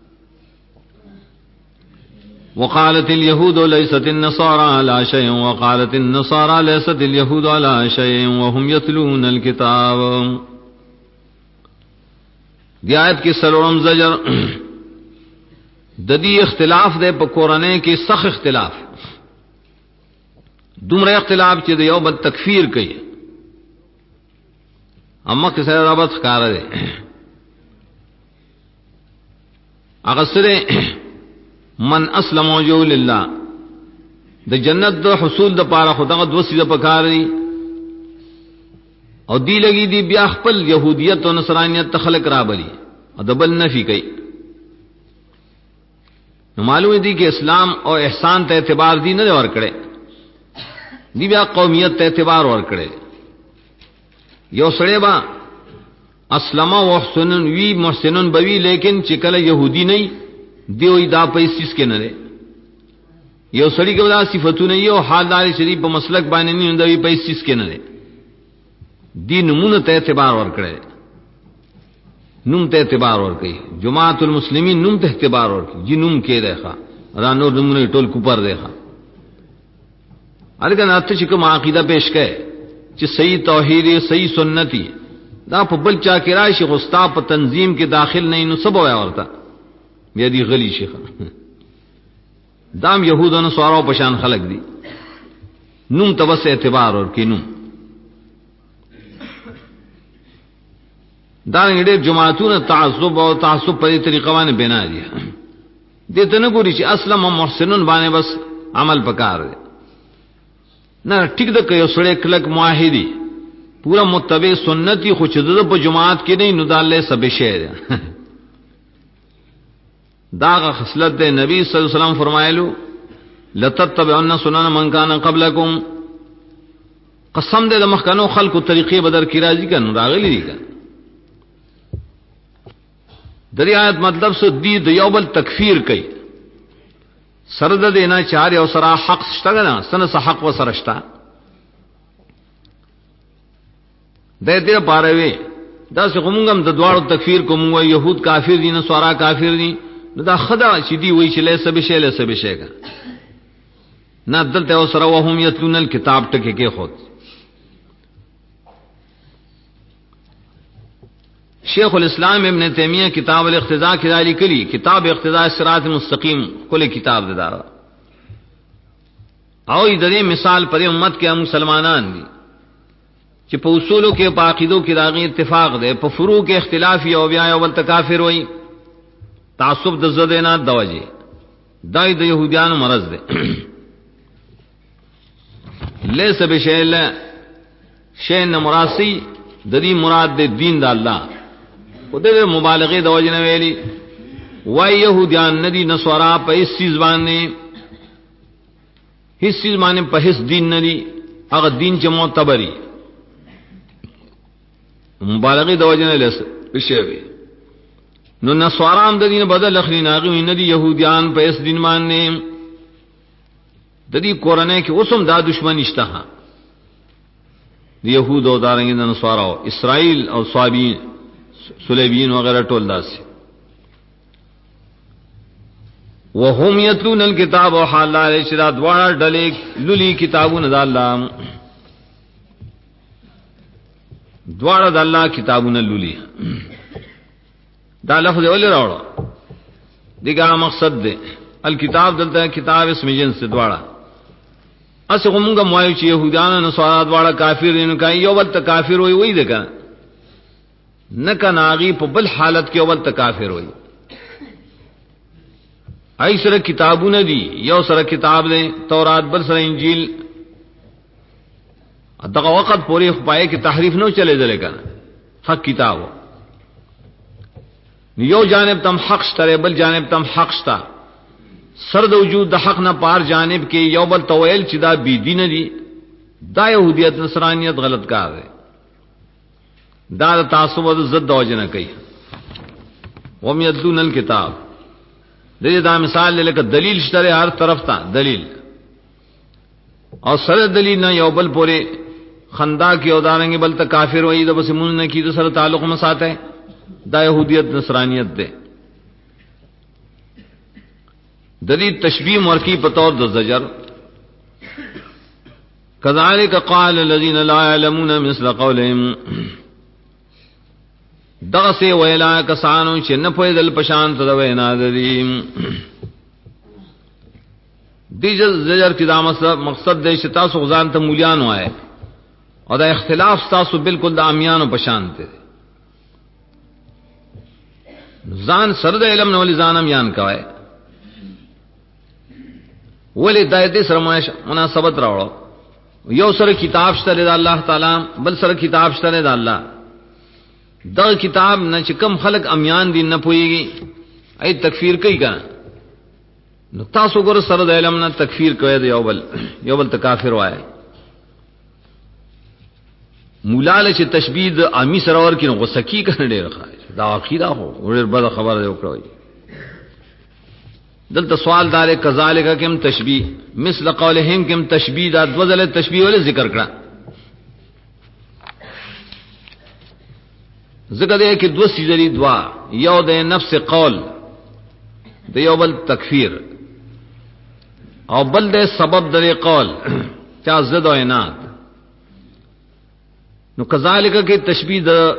وقالت اليهود ليست النصارى على شيء وقالت النصارى ليست اليهود على شيء وهم يتلون الكتاب. دی آیت کی سلورم زجر ددی اختلاف دے پا قرآنے کی سخ اختلاف دومره اختلاف چې د یو بل تکفیر کوي. اما کسه رابط ښکار دی هغه سره من اسلم وجه لله د جنت د حصول د پاره خدای د وسیله پکاري او دی لګي دی بیا خپل يهوديت او نصرانيت تخلق را بلی او دبل نفي کوي. نو معلوم دی کہ اسلام او احسان ته اعتبار دی نه ور کړي، دی بیا قومیت ته اعتبار ور کړي. یو سړی با اسلم او محسنن وی محسنن بوي لیکن چې کله يهودي نه دی وي دا پیسې کې نه لري. یو سړی کې دا صفاتونه یو حالدار شریف په مسلک باندې نه دی پیسې کې نه لري. دین نمونه ته اعتبار ور کړي، نوم ته اعتبار ور کوي. جماعت المسلمین نوم ته اعتبار ور کوي، جی نوم کې ده رانو نمونه ټول کوپر ده. ارګه ناته چې کوم عقیده پیش کړي چې صحیح توحید صحیح سنتی دا په بل چا کې راشي غستا په تنظیم کې داخل نه نو سبا وای ورته بیا دی غلی شيخ دام يهودانو سوارو پشان خلق دي. نوم ته بس اعتبار ور کوي. نوم دا نګړي جماعتونه تعصب او تعصب په طریقه باندې بنا دي. دې ته نه ګوري چې اسلم محسنون باندې بس عمل پکار دي. نه ټیک ده که یو سړی کلک موحدی پورا متبع سنتی خو چې د په جماعت کې نه نو دا له سبه شی ده. دا خصلت ده نبی صلی الله علیه وسلم فرمایلو لتتبعن سنن من کان قبلکم. قسم دې د مخکنو خلقو طریقې بدر کی راځي کنه راغلي دي کنه. دری آیت مطلب سو دی د یو بل تکفیر کوي سرد دینا چار یو سرا حق شته نه سن حق و سرشتا د دې پاره وي دا څنګه موږ د دوړو تکفیر کوم وای يهود کافر دي نه سوارا کافر دي نو دا خدا چې دی وای چې له سبه شي نه دلته او سره وهم یتلون الكتاب ټکه کې خود. شیخ الاسلام ابن تیمیہ کتاب الاقتداء کی دالی کلی کتاب اقتداء صراط مستقیم کل کتاب دارا او دې مثال پر امت کې مسلمانان دي چې په اصولو کې په عقیدو کې راغی اتفاق ده، په فروع کې اختلاف یو بیا یو بل کافر وای. تعصب د زدینا دوجه دای د يهودانو مرض ده. لیس بشیل شین مراسی د دې مراد د دین د الله او د مبالغه د وجه نه ویلي وای يهوديان ندي نصارا په هیڅ چیز باندې په هیڅ دین ندي هغه دین چې معتبري مبالغه د وجه نه لس بشوي. نو نصارا هم د دین بدل اخلي ناغي ندي يهوديان په هیڅ دین باندې ددی قرآن کې اوسم دا دشمنی شته ها یهود او دارنګ د نصارا اسرائیل او صابین سلیبین وغیرہ ټول داسې وهم یتلون الكتاب وحال الاشراد واړه ډلې لولي کتابونه د الله دواړه د الله کتابونه لولي دا لفظ ولې راوړو دغه مقصد دی الکتاب دلته کتاب اسم جنس دواړه اسه کومګه موایو چې يهودانو نصارا دواړه کافرین کوي یو بل ته کافر وي دغه نه کناغي په بل حالت کې اول ته کافر وي ای سره کتابونه دي یو سره کتاب دی تورات بل سره انجیل دغه وخت پوری خپای کې تحریف نو چلے دل کنه حق کتابو یو جانب تم حق شته بل جانب تم حق شته سر د وجود د حق نه پار جانب کې یو بل تویل چې دا بی دین دي دا يهودیت نصرانیت غلط کار دی دا تعصب او ضد اوجنه کوي وم يدون الكتاب دې دا مثال لکه دلیل شته هر طرف ته دلیل او سره دلیل نه یو بل پورې خندا کې او دارنګ بل ته کافر وایي د بس مون نه کی د سره تعلق مساته دا يهودیت نصرانیت ده دلیل تشبیه مرکی په تور د زجر كذلك قال الذين لا يعلمون مثل قولهم دغه سي ویلا کسانو چې نه پوهېدل پشان ته وینا دي دیجل زجر کی دا مقصد دې چې تاسو ځان ته مولیان وای او دا اختلاف تاسو بالکل د امیانو پشان ته ځان سره د علم نو ځان امیان کوي ولې دایته سره مناسبت راوړو یو سره کتاب شته د الله تعالی بل سره کتاب شته د الله دا کتاب نه چې کم خلق امیان دي نه پويږي ای تکفیر کوي کنه نو تاسو ګور سره د علم نه تکفیر کوي دی یو بل کافر وای مولاله چې تشبیه د امی سره ور کینو غسکی کنه ډیر ښه دا عقیده هو ډیر بد خبره دی وکړي دلته سوال دار کذالک کم تشبیه مثل قولهم کم تشبیه دا دوزله تشبیه ول ذکر کړه ذکر دې کې دو سيزري دوا یو د نفس قول د یو بل تکفیر او بل د سبب د قول چا زد او عناد نو کذالک کې تشبیه د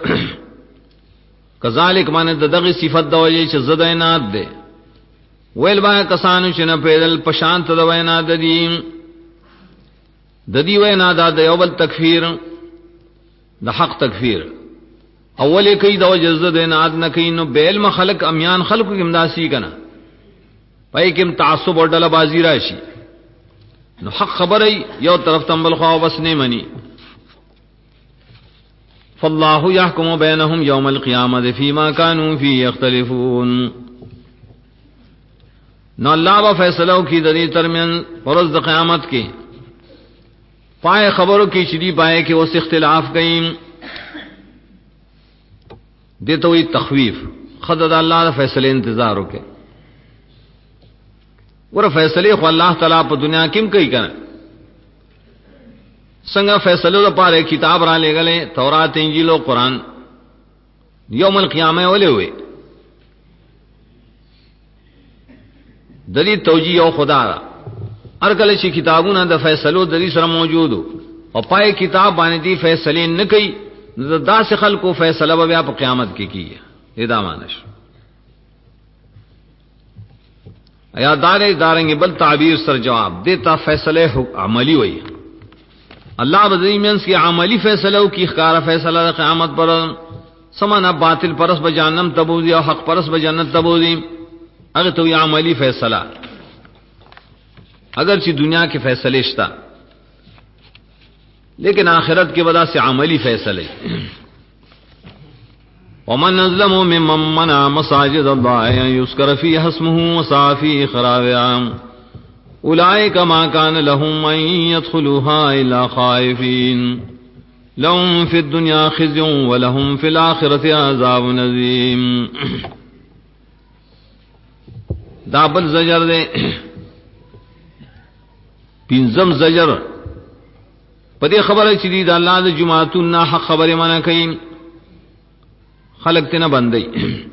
کذالک معنی د دغه صفت د وجه چې زد عناد ده ویل با کسانو چې نه پیدل پشانت د وینا د دې د دې وینا د یو بل تکفیر د حق تکفیر اولی کئی دو جزد اناد نہ کئی نو بیل میں خلق امیان خلق کی امداسی کنا پای کم تعصب اور ڈلا بازی راشی نو حق خبر ای یو طرف تنبل خواہ بس نے منی فاللہ یحکم بینہم یوم القیامت فیما کانوا فی یختلفون نو اللہ با فیصلہ کی دری ترمین پرز قیامت کے پائے خبروں کی چلی پائے کہ وہ اختلاف کئیں دیتا ہوئی تخویف خدد اللہ دا فیصلے انتظار ہو کے ور فیصلے خو اللہ تعالیٰ پا دنیا کم کئی کرنا سنگا فیصلے دا پارے کتاب را لے گلے تورات انجیل و قرآن یوم القیامہ والے ہوئے دلی توجیہ او خدا دا ارکل چی کتابونا دا فیصلو دلی سر موجود ہو اور پائے کتاب بانے دی فیصلے نکئی دا سے خلق کو فیصلہ بیا په قیامت کې کیه ادا مانش ایا داریں بل تعبیر سر جواب دیتا فیصلے عملی ہوئی اللہ بدیمنس کی عملی فیصلہ کی خکار فیصلہ قیامت پر سمانا باطل پرس بجانم تبودی اور حق پرس بجنت تبودی اگر تو یہ عملی فیصلہ اگرچہ دنیا کے فیصلے شتا لیکن آخرت کے وجہ سے عملی فیصلے ومن ظلم ممن منع مساجد الله ان يذكر فيها اسمه وسعى في خرابها اولئك ما كان لهم ان يدخلوها الا خائفين لهم في الدنيا خزي ولهم في الاخره عذاب عظيم دابل زجر دے پینځم زجر په دې خبره چې دی د الله د جمعهتون نه حق خبره منع کوي خلق ته نه باندې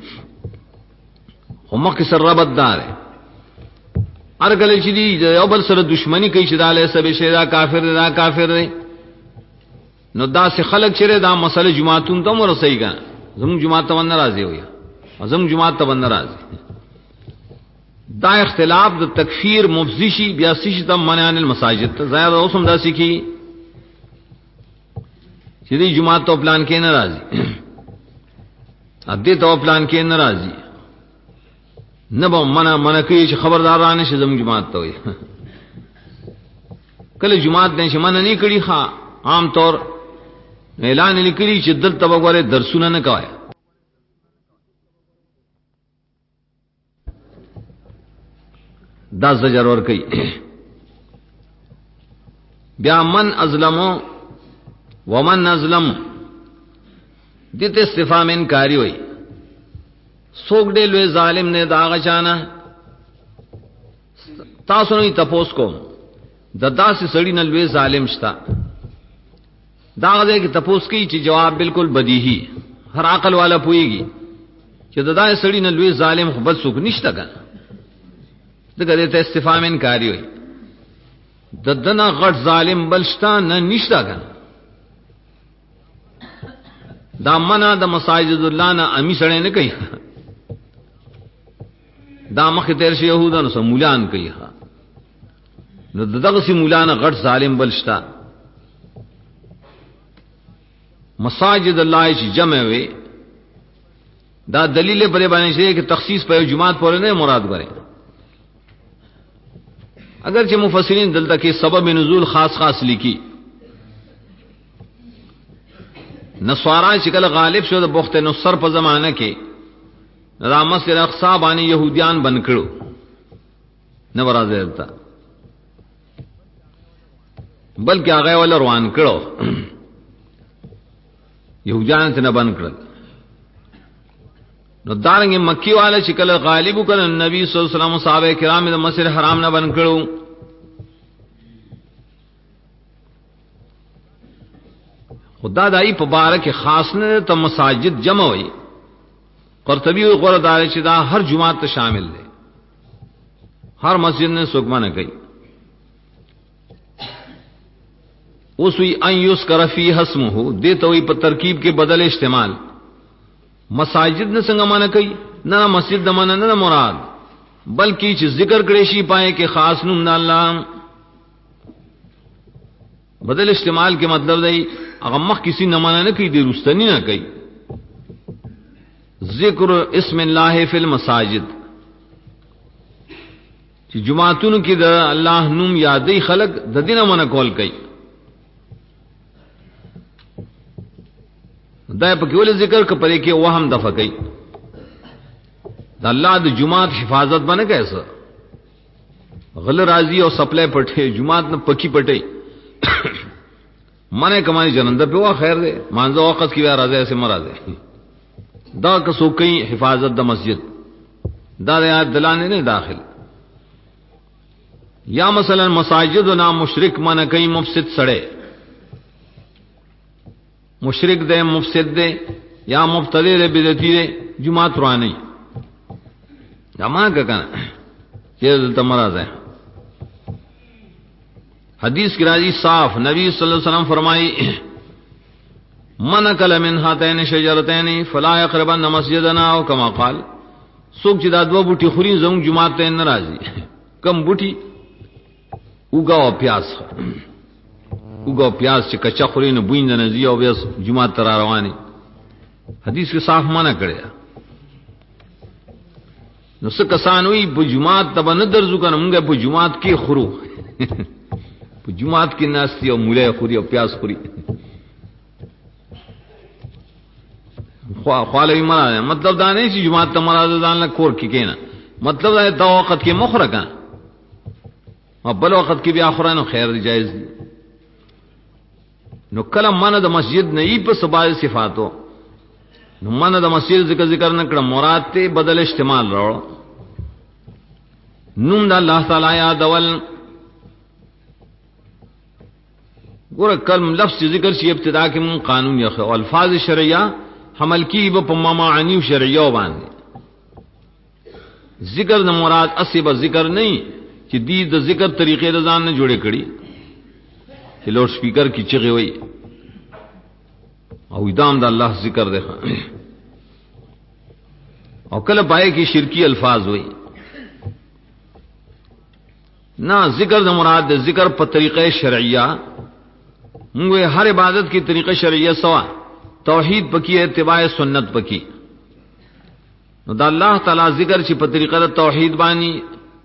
هم کې سر ربط دار ارګل چې دی یو بل سره دښمنی کوي چې د علی سبه شه دا کافر دی نو دا سه خلق چره دا مسله جمعهتون ته ورسېږي زموږ جمعه ته ونه راځي وي زموږ جمعه ته ونه راځي دا اختلاف د تکفیر مفزی شي بیا سشي تم منعن المساجد ته ظاهر اوسم دا سکی چې دې جمعه ته پلان کې نه راځي ا دې ته پلان کې نه راځي نه به منع کوي چې خبردارانه شي زموږ جمعه ته وي کله جمعه نه شمن نه کړي ها عام طور اعلان لیکلی چې دلته وګوره درسونه نه کوي دا زجر ور کوي بیا من ازلمو ومن ازلم دته استفهام انکاری وای څوک دې لوی ظالم نه دا غچانا تاسو نه تپوس کوم د داسې سړی نه لوی ظالم شتا دا غږی کې تپوس کوي چې جواب بالکل بدیهی هر عقل والا پويږي چې د داسې سړی نه لوی ظالم خو بل څوک نشته کنه دغه ته استفهام انکاری وای د دنا غټ ظالم بلشتا نه نشتا کنه دا منا د مساجد الله نه امی سره نه کوي دا مخ تیر شي يهودانو سم مولان کوي نو دغه سي مولانه غټ ظالم بلشتا مساجد الله چې جمع وي دا دلیل پر باندې شي چې تخصیص په جمعات پورې نه مراد غره اگر چې مفسرین دلته کې سبب نزول خاص لیکي نصارا چې کله غالب شو د بخت نصر په زمانہ کې دا مسجد اقصا باندې يهوديان بن کړو نه ورازه تا بلکې هغه ول روان کړو يهوديان ته نه بن کړل نو دارنګ مکی والا چې کله غالب کړه نبی صلی الله علیه وسلم صحابه کرام د مسجد حرام نه بن کړو خدا دای په بارک خاص نه ته مساجد جمع وي قرطبی او غردار چې دا هر جمعه ته شامل دي هر مسجد نه سوګما نه کوي اوسوی ان یذکر فیه اسمه دته وي په ترکیب کې بدل استعمال مساجد نه څنګه معنی کوي نه مسجد د معنی نه مراد بلکې چې ذکر کړي شي پائے کې خاص نوم نه الله بدل استعمال کې مطلب دی هغه مخ کسی نه معنی نه کوي د رستنی نه کوي ذکر اسم الله فی المساجد چې جمعهتون کې د الله نوم یادې خلق د دینه معنی کول کوي دا په کې ول ذکر کپرې کې وهم دفع کوي د الله د جمعات حفاظت باندې کیسه غل راضی او سپلای پټه جمعات نه پکی پټي منه کمای جنند په وا خیر ده مانځه وخت کې راځي ایسه مرزه دا کسو کوي حفاظت د مسجد دا د دلانه نه داخل یا مثلا مساجد و نام مشرک منه کوي مفسد سړی مشرک دے مفسد دے یا مبتدی دے بدعتی دے جمعات روانی جمع کا کنا یہ تمراض ہے حدیث کی راضی صاف نبی صلی اللہ علیہ وسلم فرمائی من کل من هاتین شجرتین فلا يقربن مسجدنا او کما قال سوک چې دا دو بوټي خوري زموږ جمعات ته ناراضي کم بوټي وګا او پیاس وګو پیاز چې کچا خوري نه بوین نه زی او بیا جمعه تر رواني حدیث کې صاف معنا کړی نو څه کسانوي په جمعه ته باندې درځو کنه موږ په جمعه کې خورو په جمعه کې ناستي او مولا خوري او پیاز خوري خواله معنا مطلب دا نه چې جمعه ته مراد ځان له کور کې کینا مطلب دا د وخت کې مخرجه او بل وخت کې بیا خورانو خیر جایز دی نو کله من د مسجد نه ای په سبا صفاتو نو من د مسجد ذکر نه کړه مراد ته بدل استعمال راو نوم د الله تعالی یاد ول ګوره کلم لفظ ذکر شي ابتدا کې مون قانون یې او الفاظ شرعیه حمل کی په معانی شرعیه باندې ذکر د مراد اصل ذکر نه چې دې د ذکر طریقې رضان نه جوړې کړي چې لوډ سپیکر کی چغې وي او ادام د الله ذکر ده او کله پای کې شرکی الفاظ وي نہ ذکر د مراد د ذکر په طریقې شرعیه موږ هر عبادت کی طریقې شرعیه سوا توحید پکې اتباع سنت پکې نو د الله تعالی ذکر چې په طریقه د توحید باندې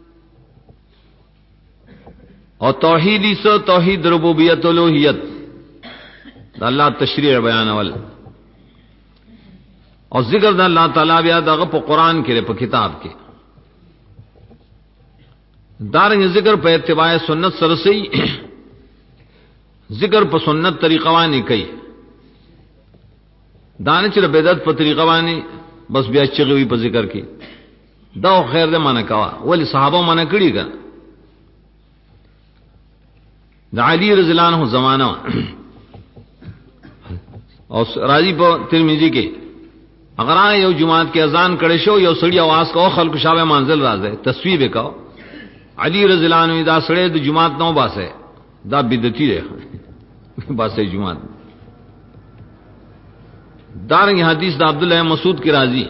او توحیدی سو توحید ربوبیت الوهیت د الله تشریع بیان اول او ذکر د الله تعالی بیا دغه په قران کې په کتاب کې دارنګ ذکر په اتباع سنت سره سي ذکر په سنت طریقه باندې کوي دانه چې بدعت په طریقه باندې بس بیا چغوي په ذکر کې دا خیر دې معنا کوا ولی صحابه معنا کړی کا د علی رضی الله عنه زمانہ او راضی په ترمذی کې اگر یو جمعات کې اذان کړي شو یو سړی आवाज کو خلق شابه منزل راځي تصویب وکاو علی رضی الله عنه دا سړی د جمعات نو باسه دا بدعتي دی باسه جمعات دارنګ حدیث د عبد الله مسعود کی راضی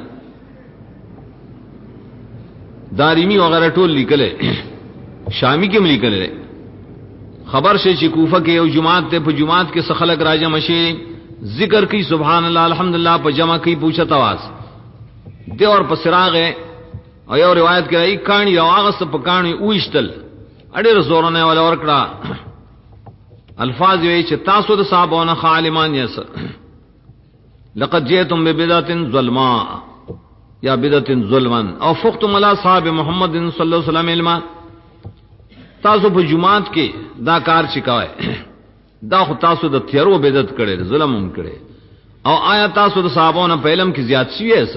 دارمی وغیرہ ټول لیکل شامی کې لیکل خبر شي چې کوفه کې یو جمعات ته په جمعات کې سخلق راځه مشي ذکر کی سبحان الله الحمدللہ په جمع کی پوښت आवाज دی اور پسراغ او یو روایت کې ای کہانی واغس په کہانی اوښتل اړې زورونه ولا ورکړه الفاظ وی چې تاسو د صحابانو عالمان یې لقد جئتم ببدعه ظلما یا بدعه ظلما او فقتم على صحابه محمد صلی الله علیه وسلم علما تاسو په جمعات کې دا کار شکوي دا خو تاسو د تیرو بدعت کړي ظلم هم کړي او آیا تاسو د صحابانو په علم کې زیات شي ایسه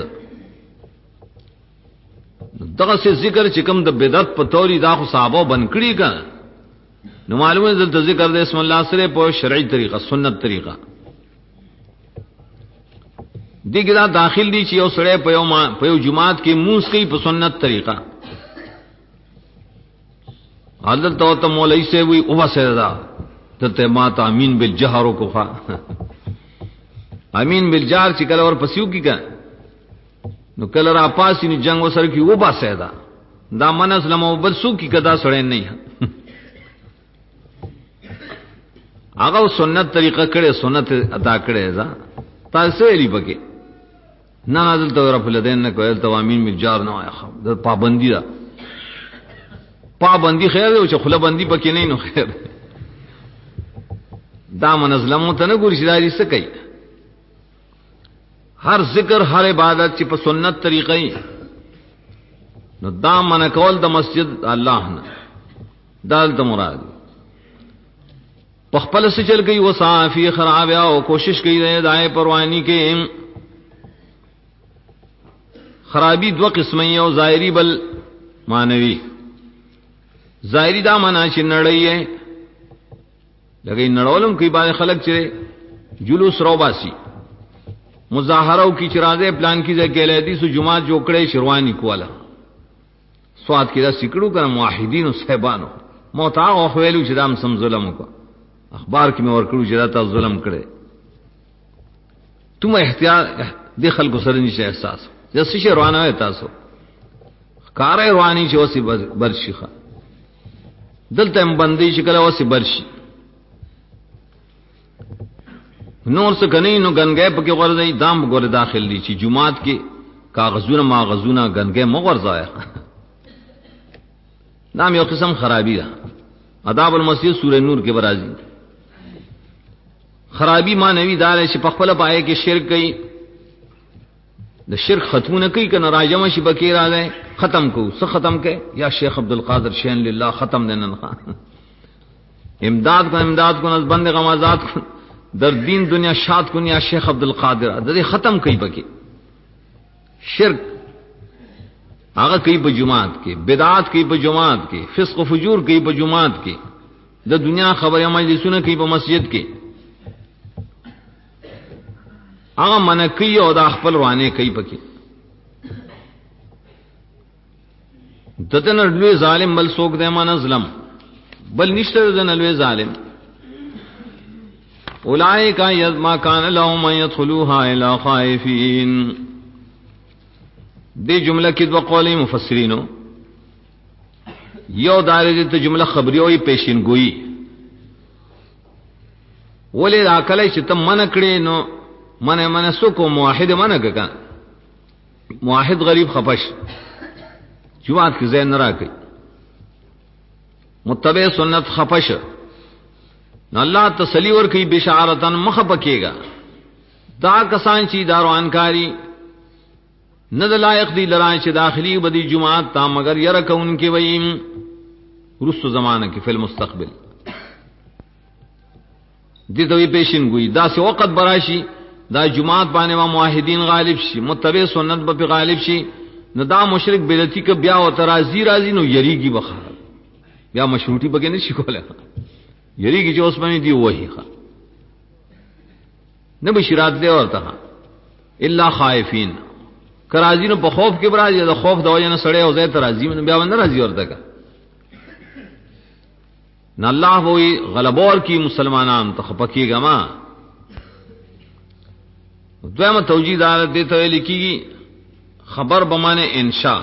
دغه څه ذکر چې کوم د بدعت په توري دا خو صحابه بن کړي کا نو معلومه ده د ذکر د اسم الله سره په شرعي طریقه سنت طریقه دغه داخل دي چې یو سره په یو جمعات کې موس کوي په سنت طریقه حضرت تو مولوی سے وی او سیدا ته ما ته امین بالجهر کو خا امین بالجار چې کله ور پسیو کی کا نو کله را پاسې نو جنگ وسره کی و با سیدا دا من اسلام او بل سو کی کدا سړی نه هغه سنت طریقه کړي سنت ادا کړي ځا تاسو یې پکې نه نازل تو رب لدین نه کوي ته امین بالجار نه آیا د پابندی دا پابندی خیر دی او چې خله بندي پکې نه نو خیر دا منظلم ته نه ګوري شداري څه کوي هر ذکر هر عبادت چې په سنت طریقې نو دا من کول د مسجد الله نه دال ته مراد په خپل څه چل کوي وصافي خراب او کوشش کوي د دای پروانی کې خرابی دو قسمه یو ظاهری بل مانوی ظاهری دا معنا چې نړۍ لګي نړولم کوي باندې خلک چې جلوس رو باسي مظاهره کی چرازه پلان کی ځای کې حدیث جمعه جوړې شروانی کوله سواد کې دا سکړو کنه موحدین او صاحبانو موتا او ویلو چې دام سم ظلم کو اخبار کې مې ورکړو چې دا تاسو ظلم کړي تم احتیاط د خلکو سره نشه احساس جسې شروانه وي تاسو کار رواني چې اوسې برشيخه دلته باندې چې کله اوسې برشي نور څه کني نو غنګې پکې ورځي دام ګور داخل دي چې جمعات کې کاغذونه ماغذونه غنګې مغورځای نام یو قسم خرابی ده آداب المسجد سورہ نور کې برازي خرابی مانوي دار چې په خپل پای کې شرک کوي د شرک ختمونه کوي کنه راجم شي بکیر راځي ختم کو څه ختم کې یا شیخ عبد القادر شین لله ختم دینن امداد کو نس بند غمازات کو در دین دنیا شاد کو یا شیخ عبد القادر د ختم کوي بکی شرک هغه کوي په جمعات کې بدعات کوي په جمعات کې فسق و فجور کوي په جمعات کې د دنیا خبره مجلسونه کوي په مسجد کې هغه منکی او د خپل روانه کوي پکې دتن لوی ظالم بل سوک دې ما ظلم بل نشته دن لوی ظالم اولئک ما کان لهم يدخلوها الا خائفین دې جمله کې دوه قولې مفسرینو یو دارې ته جمله خبري او پیشین گوئی ولې راکلې چې ته من کړې نو من سکو موحد من ککا موحد غریب خفش جوات کې زین نه راکې متبع سنت خفش نو الله تسلی ور کوي بشارتن مخ پکېګا دا کسان چې داروانکاری نه د لایق دی لرای چې داخلي بدی جمعات تا مگر ير کون کې ویم رسو زمانہ کې فل مستقبل دې دوی پیشن گوئی دا سه وخت براشي دا جمعات باندې ما موحدین غالب شي متبع سنت به غالب شي نو دا مشرک بدعتي ک بیا او ترازی راځي نو یریږي بخار بیا مشروطي بګې نه شي کوله یریږي چې اوس باندې دی وਹੀ ښه نه بشرات دی ورته الا خائفین کرازی نو په خوف کې برازي دا خوف د وجه نه سړی او زه ترازی نو بیا باندې راځي ورته کا نه الله وې غلبور کی مسلمانان ته خپکیګه ما دویمه توجیه دار دې ته لیکيږي خبر بمانه انشاء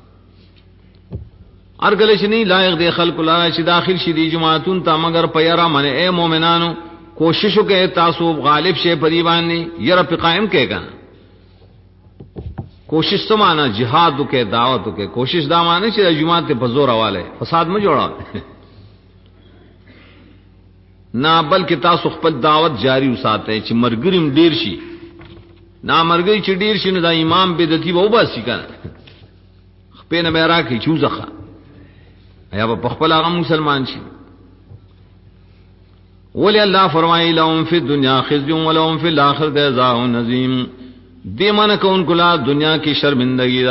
ارګل شنی لایق دی خلق لا چې داخل شي دی جماعتون ته مگر پیرا منه اے مومنانو کوشش وکړئ تاسو غالب شي په دی باندې یره په قائم کېګا کوشش سمانا جهاد وکړئ دعوت وکړئ کوشش دا معنی چې جماعت په زور حواله فساد م جوړا نا بلکې تاسو خپل دعوت جاری وساتئ چې مرګریم ډیر شي نا مرګي چې ډیر شي نو دا امام بدعتي وو باسي کنه خپې نه میرا کې چوزخه ایا په خپل هغه مسلمان شي ولی الله فرمایي لهم فی الدنیا خزي ولهم فی الاخرة عذاب عظیم دې معنی کون کلا دنیا کی شرمندگی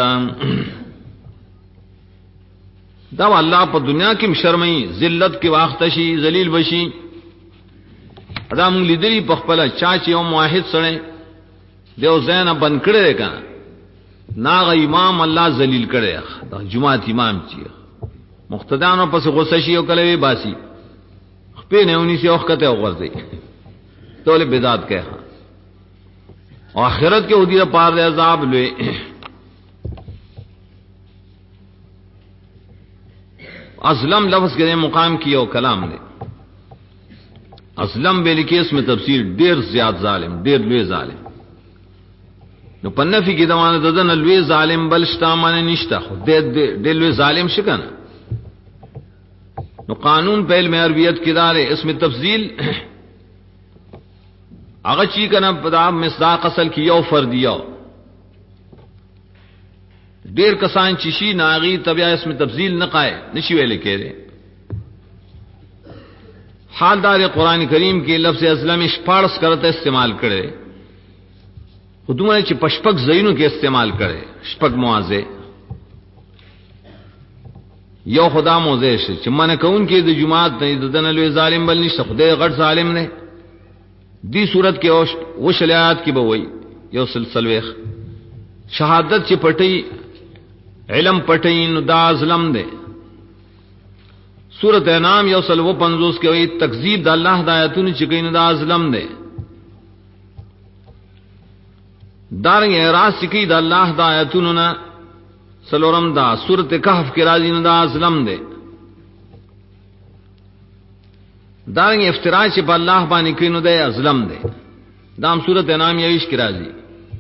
دا الله په دنیا کې شرمای ذلت کې واخت شي ذلیل بشي ادا مونږ لیدلی په خپل چاچي او موحد سره دیو زین بن کړه کنه ناغه امام الله ذلیل کړه دا جماعت امام چی مقتدانو پس غصه شي او کله باسی خپې نه ونی سي وخت ته وغورځي ټول بدعت کوي او آخرت کې ودی پار د عذاب لوي ازلم لفظ کے مقام کی او کلام نے ازلم بے لکھی اس میں تفسیر ډیر زیات ظالم ډیر لوی ظالم نو پنفی کی دوانه ددن لوی ظالم بل شتا معنی نشتا خو ډیر لوی ظالم شکن نو قانون په علم عربیت کې دار اسم تفضیل هغه چی کنه په مصداق اصل کې یو فردیو ډیر کسان چې شي ناغي تبع اسم تفضیل نقای نشي ویل کېږي حال دار قران کریم کې لفظ اسلام شپارس کرته استعمال کړي خودونه چې پشپک زینو کې استعمال کړي شپک موازه یو خدا موزه شي چې من کون کې د جماعت نه د دنلوي ظالم بل نشته خدای غټ ظالم نه دی صورت کې او شلیات کې به وای یو سلسله شهادت چې پټي علم پټي نو دا ظلم ده سورۃ انعام یو سلو 50 کې وای تکذیب د الله د آیاتونو چې کین دا ظلم ده دارنګ اعراض کی د الله د آیاتونو نه سلورم دا سورۃ کهف کې راځي نو دا ظلم ده دارنګ افتراء چې په الله باندې کینو ده ظلم ده دام سورۃ انعام یوش کې راځي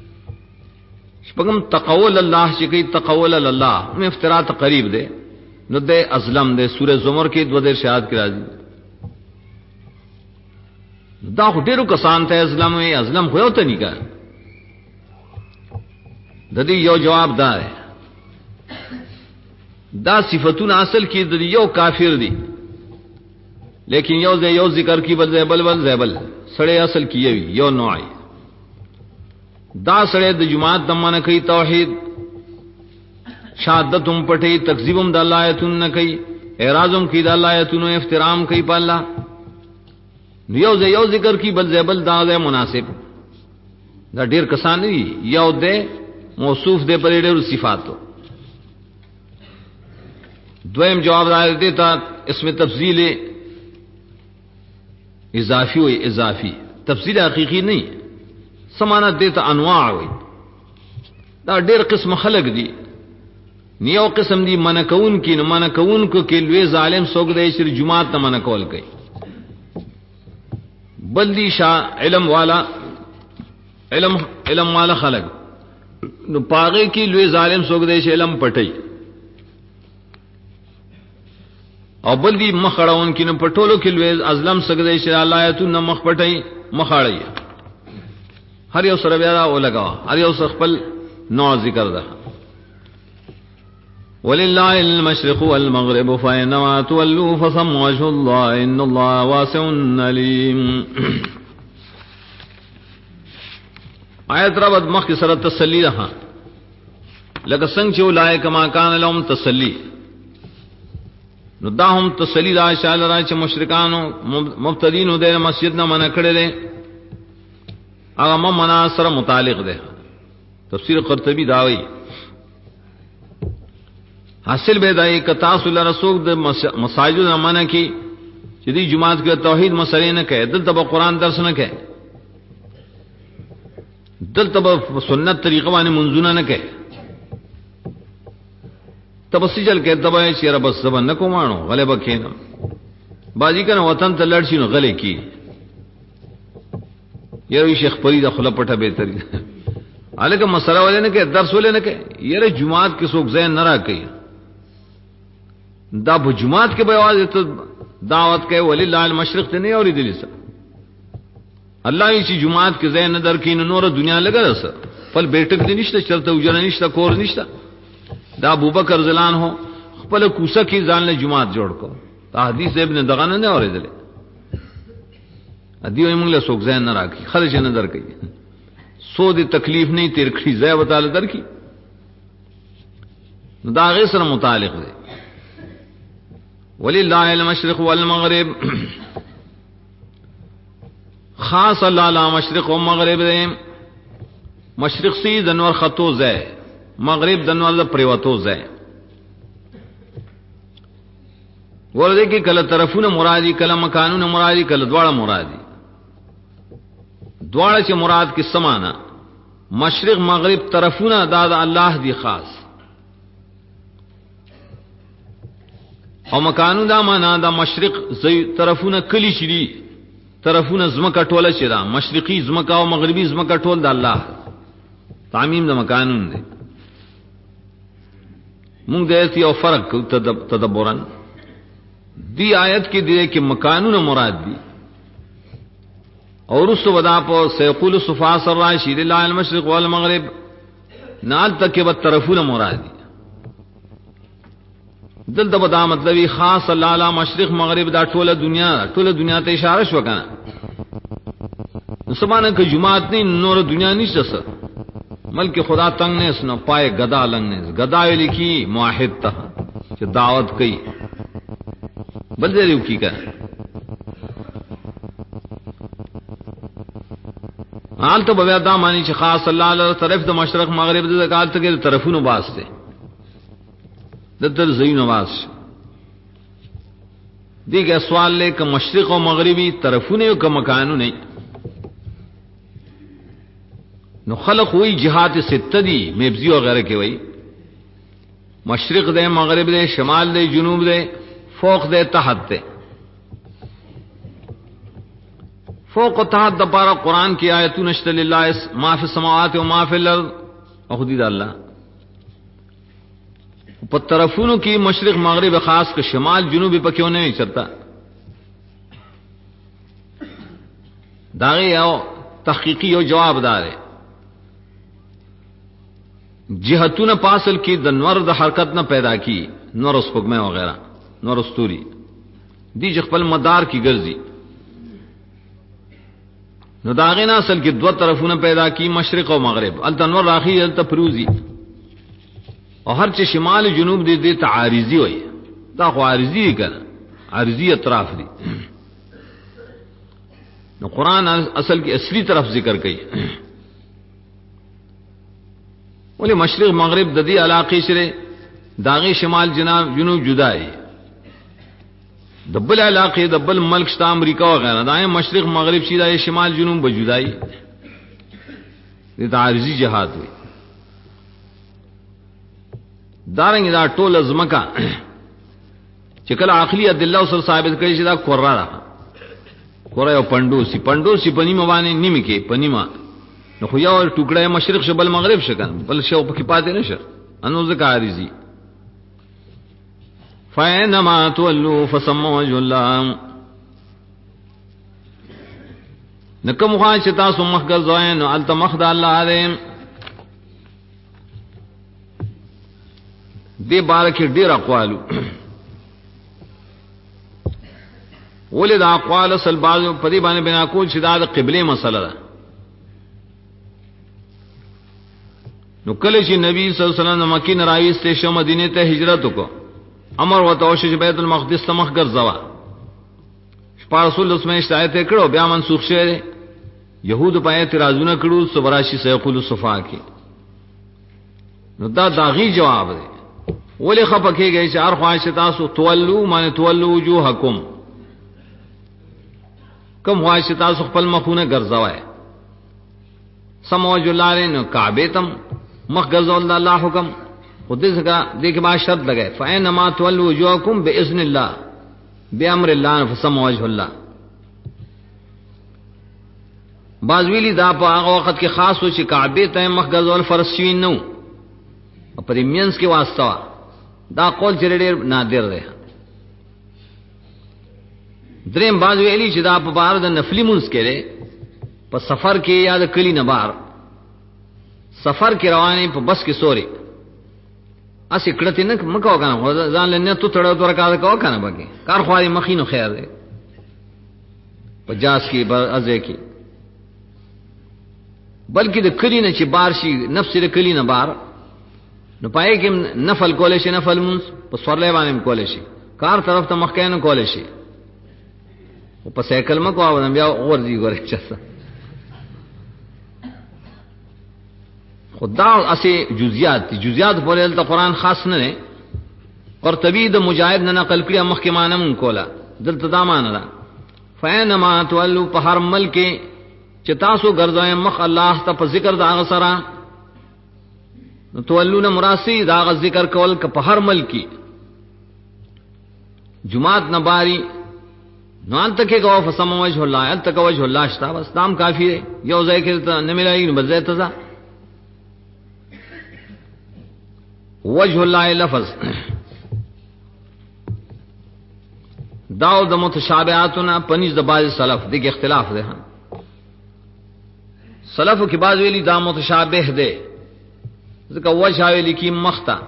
شپږم تقول الله چې کوي تقول الله مې افتراء ته قریب ده نو ده ازلم ده سورہ زمر کې 2 شهادت کې راځي دا هټیرو کسان ته ازلم وي ازلم خو یو ته نه کار د دې یو جواب ده دا صفاتون اصل کې د یو کافر دي لیکن یو ذکر کی بل زیبل سړی اصل کې یو نوعي دا سړی د جماعت دمنه کوي توحید شهادت هم پټي تکذیب هم د الله آیتون نه کوي اعراضم کی دا اللہ آیتونو افترام کی پا اللہ یو ذکر کی بل زیبل دا دے مناسب دا ډیر کسان دی یو دے موصوف دے پر ډیر صفاتو دویم جواب دار دیتا اس میں تفضیل اضافی ہوئی اضافی تفضیل حقیقی نہیں سمانت دیتا انواع ہوئی دا ډیر قسم خلق دی نیو قسم دی منکون کی منکون کو کلوی ظالم سوگ دے شر جماعت نہ منکول کئی بلدی شاہ علم والا خلق نو پاغے کی لوی ظالم سوگ دے شر علم پٹئی او بلدی مخڑاون کی نو پٹولو کی لوی ازلم سوگ دے شر اللہ آیتو نو مخ پٹئی مخاڑئی ہر یو سر بیارا او لگا ہر یو سر خپل نوع ذکر دا وَلِلَّهِ الْمَشْرِقُ وَالْمَغْرِبُ فَأَيْنَمَا تُوَلُّوا فَثَمَّ وَجْهُ اللَّهِ إِنَّ اللَّهَ وَاسِعٌ عَلِيمٌ آیت ربط مخ کی سرت تسلی رہا لکہ سنگ چو لائے کما کان لهم تسلی نو دا ہم تسلی دا شال را چ مشرکانو مبتدین دے مسجد نہ منع کڑے دے اغه مناصر متعلق دے تفسیر قرطبی داوی حاصل بیدائی کتاس اللہ رسول دے مساجد نہ منع کی جدی جماعت کے توحید مسئلے نہ کہے دل تب قرآن درس نہ کہے دل تب سنت طریقہ وانے منزونہ نہ کہے تب سجل کہے تب ہے چیرہ بس زبان نہ کو مانو غلے بکھینم بازی کا وطن تا لڑشی نو غلے کی یہ شیخ پری دا خلا پٹھا بہتری حالانکہ مسئلہ والے نہ کہے درس والے نہ کہے یہ جماعت کے سوک ذہن نہ رہا کہی دا جماعت کے بیواز تو دعوت کے وللہ المشرق تے نہیں اور دلی سا اللہ اسی جماعت کے ذہن در کی نور دنیا لگا رسا پل بیٹک دی نشتا چلتا اجرا نشتا کور نشتا دا ابوبکر زلان ہو پل کوسا کی زال نے جماعت جوڑ کو تا حدیث ابن دغانہ نے اور دلے ادیو منگلے سوک ذہن نہ راکی خرچ نہ در کی سو دی تکلیف نہیں تیر کھڑی زہ بتا در کی دا غیسر متعلق دے وللہ المشرق والمغرب خاص اللہ لا مشرق و مغرب دے مشرق سی دنور خطو زے مغرب دنور پریوتو زے ورده کی کل طرفون مرادی کل مکانون مرادی کل دوڑا مرادی دوڑا چه مراد کی سمانا مشرق مغرب طرفون داد اللہ دی خاص او مکانو دا مانا دا مشرق طرفونه کلی شری طرفونه زمکا ټوله شدا مشرقی زمکا او مغربی زمکا ټول دا الله تعمیم دا مکانون دے مونږ دې یو فرق تدبرن دی آیت کی دے کہ مکانون مراد دی اور اس ودا پو سیقول صفا سراشی للہ المشرق والمغرب نال تک کے طرفونه مراد دی دل دب دا مطلبی خاص اللہ علی مشرق مغرب دا ټول دنیا ته اشارہ شو کنه سبحانه کہ جماعت نہیں نور دنیا نشته سر ملک خدا تنگ نے سنو پائے گدا لنگ نے گدا لکھی موحد تھا کہ دعوت کی بل دے کی کر حال تو بیا دا مانی چې خاص اللہ علی طرف د مشرق مغرب د کال ته کې طرفونو واسطه در زین نواز دیکھ سوال لے کہ مشرق و مغربی طرفوں نے کا مکانوں نہیں نو خلق ہوئی جہات ستدی میبزی وغیرہ کے وئی مشرق دے مغرب دے شمال دے جنوب دے فوق دے تحت دے فوق و تحت دپارا قرآن کی آیتون نشت للہ ما فی السماوات و ما فی الارض اخدید اللہ پر طرفونوں کی مشرق مغرب خاص کا شمال جنوبی پر کیوں نہیں چلتا داغی او تحقیقی او جواب دار ہے جہتون پاسل کی دنور د حرکت نہ پیدا کی نور اس حکمیں وغیرہ نور استوری دی جخپل مدار کی گرزی نو داغی اصل کی دو طرفوں پیدا کی مشرق و مغرب التنور راخی التفروزی اور ہر چ شمال جنوب دے دے تعارضی ہوئی دا خو عارضی کنه، عارضی اطراف دي. نو قرآن اصل کی اصلی طرف ذکر کئی. ولی مشرق مغرب د دې علاقې سره داغه شمال جنوب جدای، د بل علاقې د بل ملک شته امریکا وغیرہ، دا مشرق مغرب شي، دا شمال جنوب به جدای. دې عارضی جهاد وي. دارنګ دا ټول ازمکا چې کله عقلی ادله سره ثابت کړي چې دا قرہ ده، قرہ او پندوسی پنیمه باندې نیمه کې پنیمه، نو خو یو ټوکړه مشرق شبل مغرب شکن بل شو پکې پاتې نشه، انو ذکر عارضی. فَإِنَّمَا تُوَلُّوا فَثَمَّ وَجْهُ اللَّهِ. نکم خواهد چې تاسو مخ ګرځوئ نو هلته مخ د الله دی. دې باره کې ډېر اقوالو، ولې د اقوال اصل بعضو په دې باندې بنا کول چې دا د قبله مسله ده. نو کله چې نبی صلی الله علیه وسلم مکې نه راوېسته شو، مدینه ته هجرت وکړ، امر وته او چې بیت المقدس ته مخ ګرځوا. شپږ رسول الله سمې شایته کړو، بیا منسوخ شوه. يهود په اعتراضونه کړو، صبراشي سيقول صفا کې. نو دا داغي جواب دی. ولې خپکهږي چې هر خواهش تاسو تولو معنی تولو وجوهکم، کوم خواهش تاسو خپل مخونه ګرځوي. سموج الله نو کعبه تم مخ ګرځول الله حکم. خدای څنګه دې کې ما شرط لګای، فإنما تولوا وجوهكم بإذن الله بأمر الله فسموا وجه الله. بعض ویلی دا په هغه وخت کې خاص و چې کعبه ته مخ ګرځول فرض شوی نو، په دې مینس کې واسطه. دا قول چې ډېر نادر دی. دریم بعض ویلی چې دا په بار د نفلی مونږ کې په سفر کې یا د کلی نه بار سفر کې رواني په بس کې سوري اسی کړه نه مکو کنه، ځان له نه تو تړو تر کار کو کنه، بګي کار خواري مخینو خیر دی. 50 کې بر ازه کې بلکې د کلی نه چې بار شي، نفس د کلی نه بار نو پای کې نفل کولې شي، نفل مونږ په سورلې باندې کولې شي، کار طرف ته مخ کینو کولې شي. او په سایکل مکو او بیا ورځي ګورې چسه. خدا اسی جزئیات په ول قرآن خاص نه نه. قرطبی د مجاهد نه نقل کړی مخکې مانم کولا دلته دا معنا ده، فإنما تولوا په هر ملک چې تاسو ګرځوي مخ الله ته په ذکر دا غسرہ. نو تولون مراسی دا غ ذکر کول ک په هر ملک جمعات نباری نو انت کې کو فسم وجه الله، انت کو وجه الله شتا بس نام کافی ہے. یو ځای کې نه ملایي نو بل ځای ته ځه. وجه الله لفظ داو د متشابهاتنا پنځ د باز سلف دغه اختلاف ده. سلف کې باز ویلي دا متشابه ده، ځکه وجه ویلي کې مختا.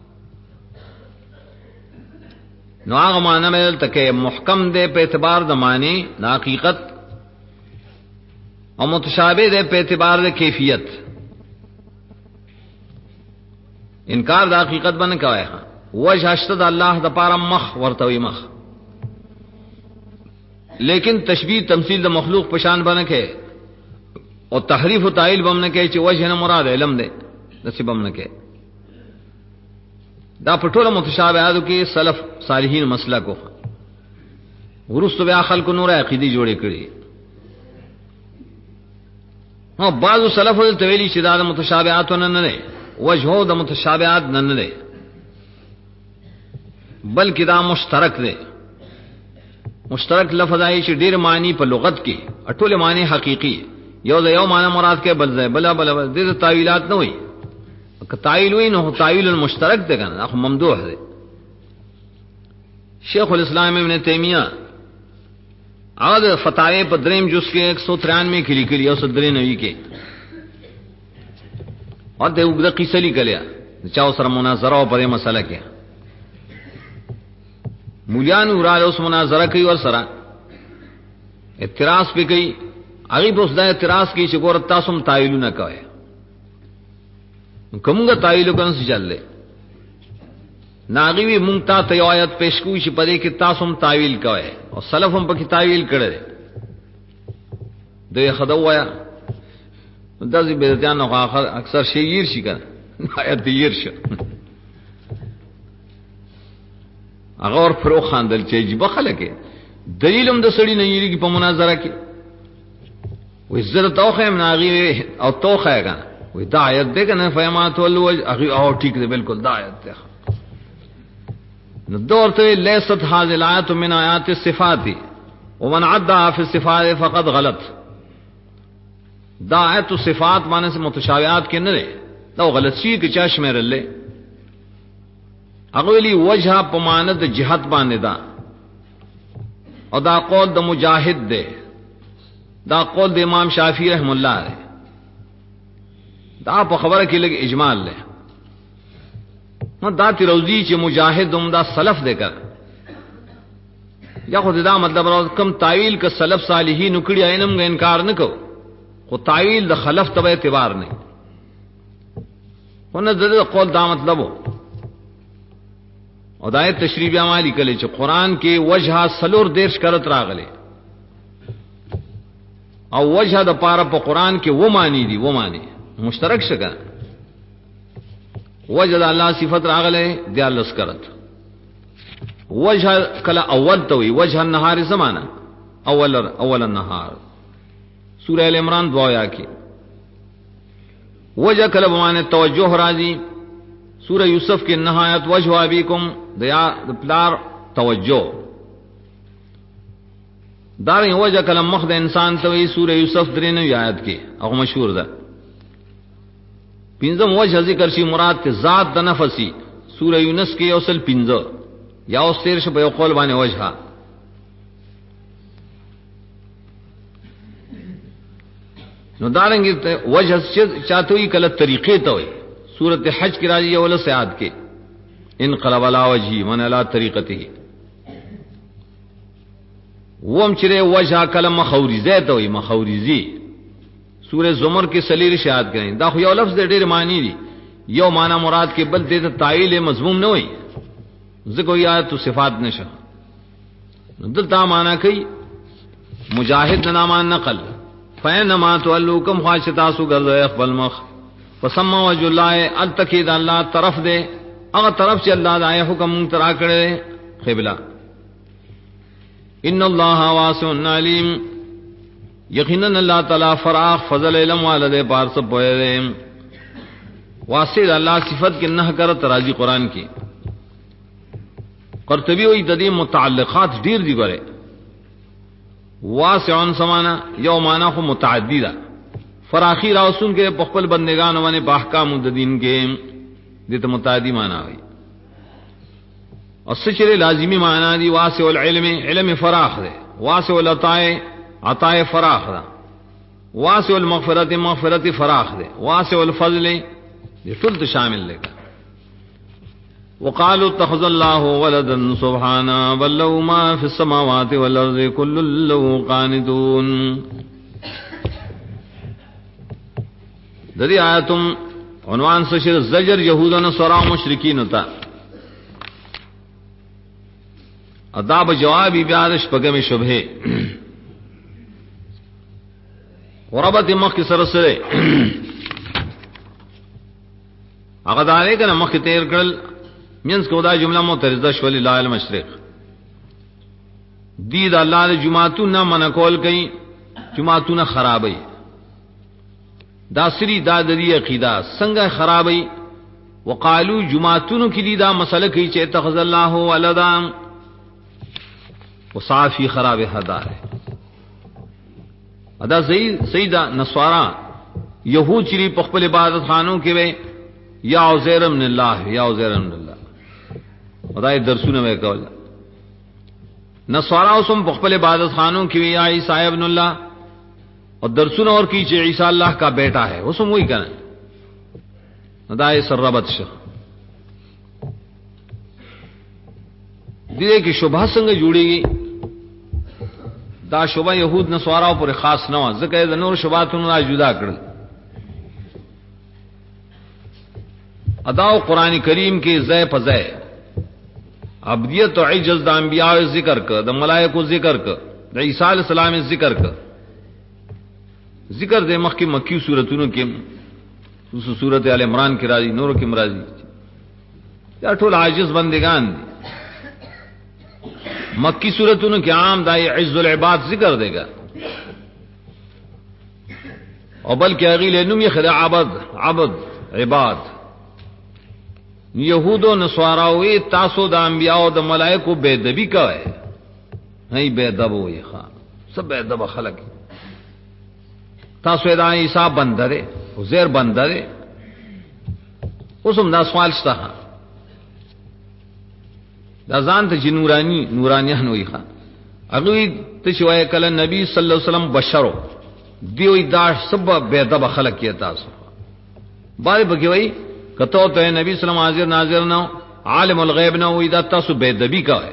نو هغه معنی مې تلته محکم ده په اعتبار د معنی د حقیقت، او متشابه ده په اعتبار د کیفیت. انکار د حقیقت باندې کوي. وجه اشتد الله د پاره مخ ورتوي مخ، لیکن تشبیه تمثيل د مخلوق پشان باندې کوي، او تحریف او تعیل باندې کوي چې وجه نه مراد علم ده نصیب باندې کوي. دا پټوله متشابهاتو کې سلف صالحین مسلک ورستو بیا خلکو نور عقیدی جوړې کړي. نو بعضو سلف ته ویلي چې دا متشابهاتو نه نه وجهو د متشابهات نه نه بلکې دا مشترک دی. مشترک لفظ آئی چې ډیر معنی په لغت کې اټول معنی حقیقی، یو د یو معنی مراد کې بل ځای بلا بلا د تعویلات نه وي. که تعویل وي نو تعویل المشترک دی کنه، اخو ممدوح دی. شیخ الاسلام ابن تیمیہ هغه فتاوی په دریم جز کې 193 کې لیکلی او 193 کې اور د وګړه قصه لیکلیا چا سره مناظره او پرې مسله کې مولیان وراله اوس مناظره کوي ور سره اعتراض به کوي. هغه به اوس دا اعتراض کوي چې ګور تاسو هم تعویل نه کوي، کومه تعویل کوم څه چللې. ناغي وی مونږ ته یو آیت پیش کوي چې پدې کې تاسو هم تعویل کوئ او سلف هم پکې تعویل کړي دوی خدوایا داسې بدعتيان نو اکثر شعیر شي کنه آیت یې شه هغه ور پرو خاندل چې جبه خلک دلیل هم د سړی نه یریږي په مناظره کې وې زړه توخه مناغي او توخه کنه وې دا آیت دې کنه فیمات ول او ٹھیک دی بالکل دا آیت ده نو دورته لیست هذه الآیات من آیات الصفات ومن عدها في الصفات فقد غلط دا آیت الصفات معنی سے متشابهات کې نه ده دا غلط شي کې چا شمیرل هغه ویلي وجه په معنی د جهت باندې دا او دا قول د مجاهد ده دا قول د امام شافعی رحم الله ده دا په خبره کې لګ اجمال له نو دا تروزی چې مجاهد هم دا سلف دے کر یا خود دا مطلب راز کم تعویل کا سلف صالحین کړي اینم غ انکار نه کو خو تعویل د خلف تبع اعتبار نه ونه د قول دا مطلب او دا تشریح بیا مالی کله چې قران کې وجه سلور دیرش کرت راغله او وجه د پاره په قران کې و معنی دي و معنی مشترک شګه وجه الله صفت راغله دیالس کرت وجه کله اول توي وجه النهار زمانہ اول النهار سورہ ال عمران دعایا کې وجه کله بمانه توجه راځي سورہ یوسف کې نهایت وجه ابيکم دیا پلار توجه دار وجه کله مخ د انسان توي سورہ یوسف درې نو آیات کې هغه مشهور ده پنځم وجه ذکر شي مراد ته ذات د نفسي سورہ یونس کې اوصل 15 یا اوس 13 په قول باندې وجه نو دارنګ وجه چاتوي کله طریقې ته وي سورۃ حج کې راځي اول سیاد کې انقلب علی وجهی من علی طریقته وم چره وجه کله مخوریزه ته وي مخوریزی سورہ زمر کې سلیر شاهد کړي دا خو یو لفظ د ډېر معنی دي یو معنی مراد کې بل د تعویل مضموم نه وي ذکر یا تو صفات نشه دلته معنی کوي مجاهد نامان نقل فینما تولوکم خاشتا سو ګرځي خپل مخ فسما وجه الله التکید الله طرف دے هغه طرف چې الله د حکم ترا کړي قبله ان الله واسع علیم یقینا اللہ تعالی فراخ فضل علم والے پار سب پوئے واسع اللہ صفت کے نہ کرت راضی قرآن کی قرطبی وی تدی متعلقات ډیر دی گرے واسع سمانا یو معنی خو متعدی دا فراخی راوسن کے پخپل بندگان وانے باحکام د دین کے دیت متعدی معنی ہوئی اور سچر لازمی معنی دی واسع العلم علم فراخ دے واسع العطاء عطاء فراخ دا واسع المغفرت مغفرت فراخ دے واسع الفضل یہ ټول شامل لے وقالوا اتخذ الله ولدا سبحانه بل له ما في السماوات والارض كل له قانتون دری آیتم عنوان سشر زجر یہود و نصارا و مشرکین تا اداب جوابی بیادش پگم شبہ وربط مخ کی سرسرے اغدارے کنا مخ تیر کرل مینس کو دا جملہ معترضہ شولی لا المشرق دید اللہ دے جماعتون نہ منکول کئی جماعتون خرابی دا سری دا دی عقیدہ سنگا خرابی وقالو جماعتون کی دی دا مسئلہ کی چے اتخذ اللہ ولدا وصافی خراب حدار ادا سیدہ نصارا یہود چری پخپل عبادت خانوں کے وے یا عزیر من اللہ یا عزیر من اللہ خدای درسونه وکول نصارا اوسم پخپل عبادت خانوں کی وے یا عیسی ابن اللہ اور درسونه اور کی چې عیسی اللہ کا بیٹا ہے اوسم وہی کنا خدای سربت ش دې کې شوبه څنګه جوړيږي دا شوبه يهود نصارا پر خاص نه و ځکه د نور شوباتونو را جدا کړل ادا قرآن کریم کې زې په زې عبدیت او عجز د انبیاء ذکر ک د ملائکو ذکر ک د عیسی علیہ السلام ذکر ک ذکر د مخکی مکی سورتونو کې سورۃ ال عمران کې راځي نور کې راځي دا ټول عاجز بندگان دي مکی سورتونو کې عام دای عز العباد ذکر دیگا او بلکہ اغیل نوم یې خدا عبد عباد یہود و نصاراوی تاسو د انبیاء او د ملائکو بے ادبی کوي نه بے ادب وي ښا سب بے ادب خلق تاسو دا عیسی بندره عزیر بندره اوسم دا سوال شته دا ځان ته نورانیان وي ښا هغه ته شوای کله نبی صلی الله علیه وسلم بشرو دیوی دا سب بے ادب خلق کې تاسو باندې بګي وای کته ته نبی صلی الله علیه وسلم ناظر نو عالم الغیب نو اذا تاسو بے ادبی کوي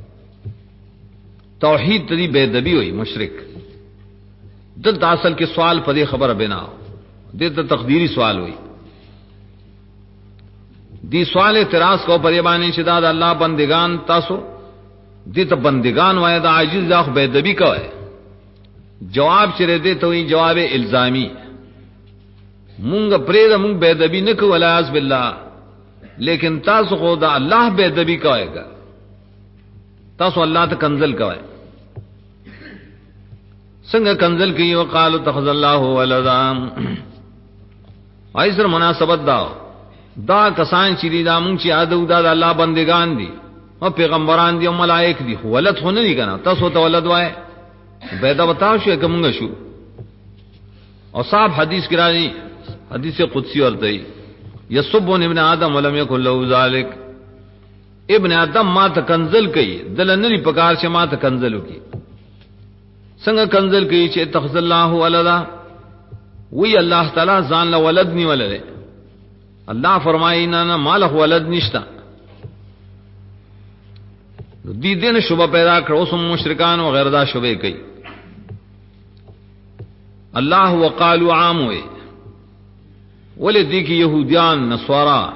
توحید ته بے ادبی وای مشرک دلته اصل کې سوال په دې خبره بنا دې ته تقدیری سوال وای دی سوال اعتراض کو پرې باندې چې دا د الله بندگان تاسو دې ته بندگان وای دا عاجز دا بے ادبی کوي جواب چره دې ته وی جواب الزامی مونږ پرې دا مونږ بے ادبی نه کوو ولا عز بالله لیکن تاسو خو دا الله بے ادبی کوي تاسو الله ته کنزل کوي څنګه کنزل کوي وقالو تخذ الله ولدا ایسر مناسبت دا کسان چې دا مونږ چې ادو دا الله بندگان دي او پیغمبران دي او ملائک دي ولد خو نه دي کنه تاسو ته ولد وای پیدا بتاو شو کومه شو او صاحب حدیث کی راځي حدیث قدسی ورته یسب ابن آدم ولم یکن له ذلک ابن آدم ما ته کنزل کوي دل نه لري پکار چې ما ته کنزل وکي څنګه کنزل کوي چې تخذ الله ولدا وی الله تعالی ځان له ولد نی ولله الله فرمایي نه مالک ولد نشتا دې دین شوبه پیدا کړو سم مشرکان او غیر دا شوبه کوي الله وقالوا عام وي ولدي کی يهوديان نصارا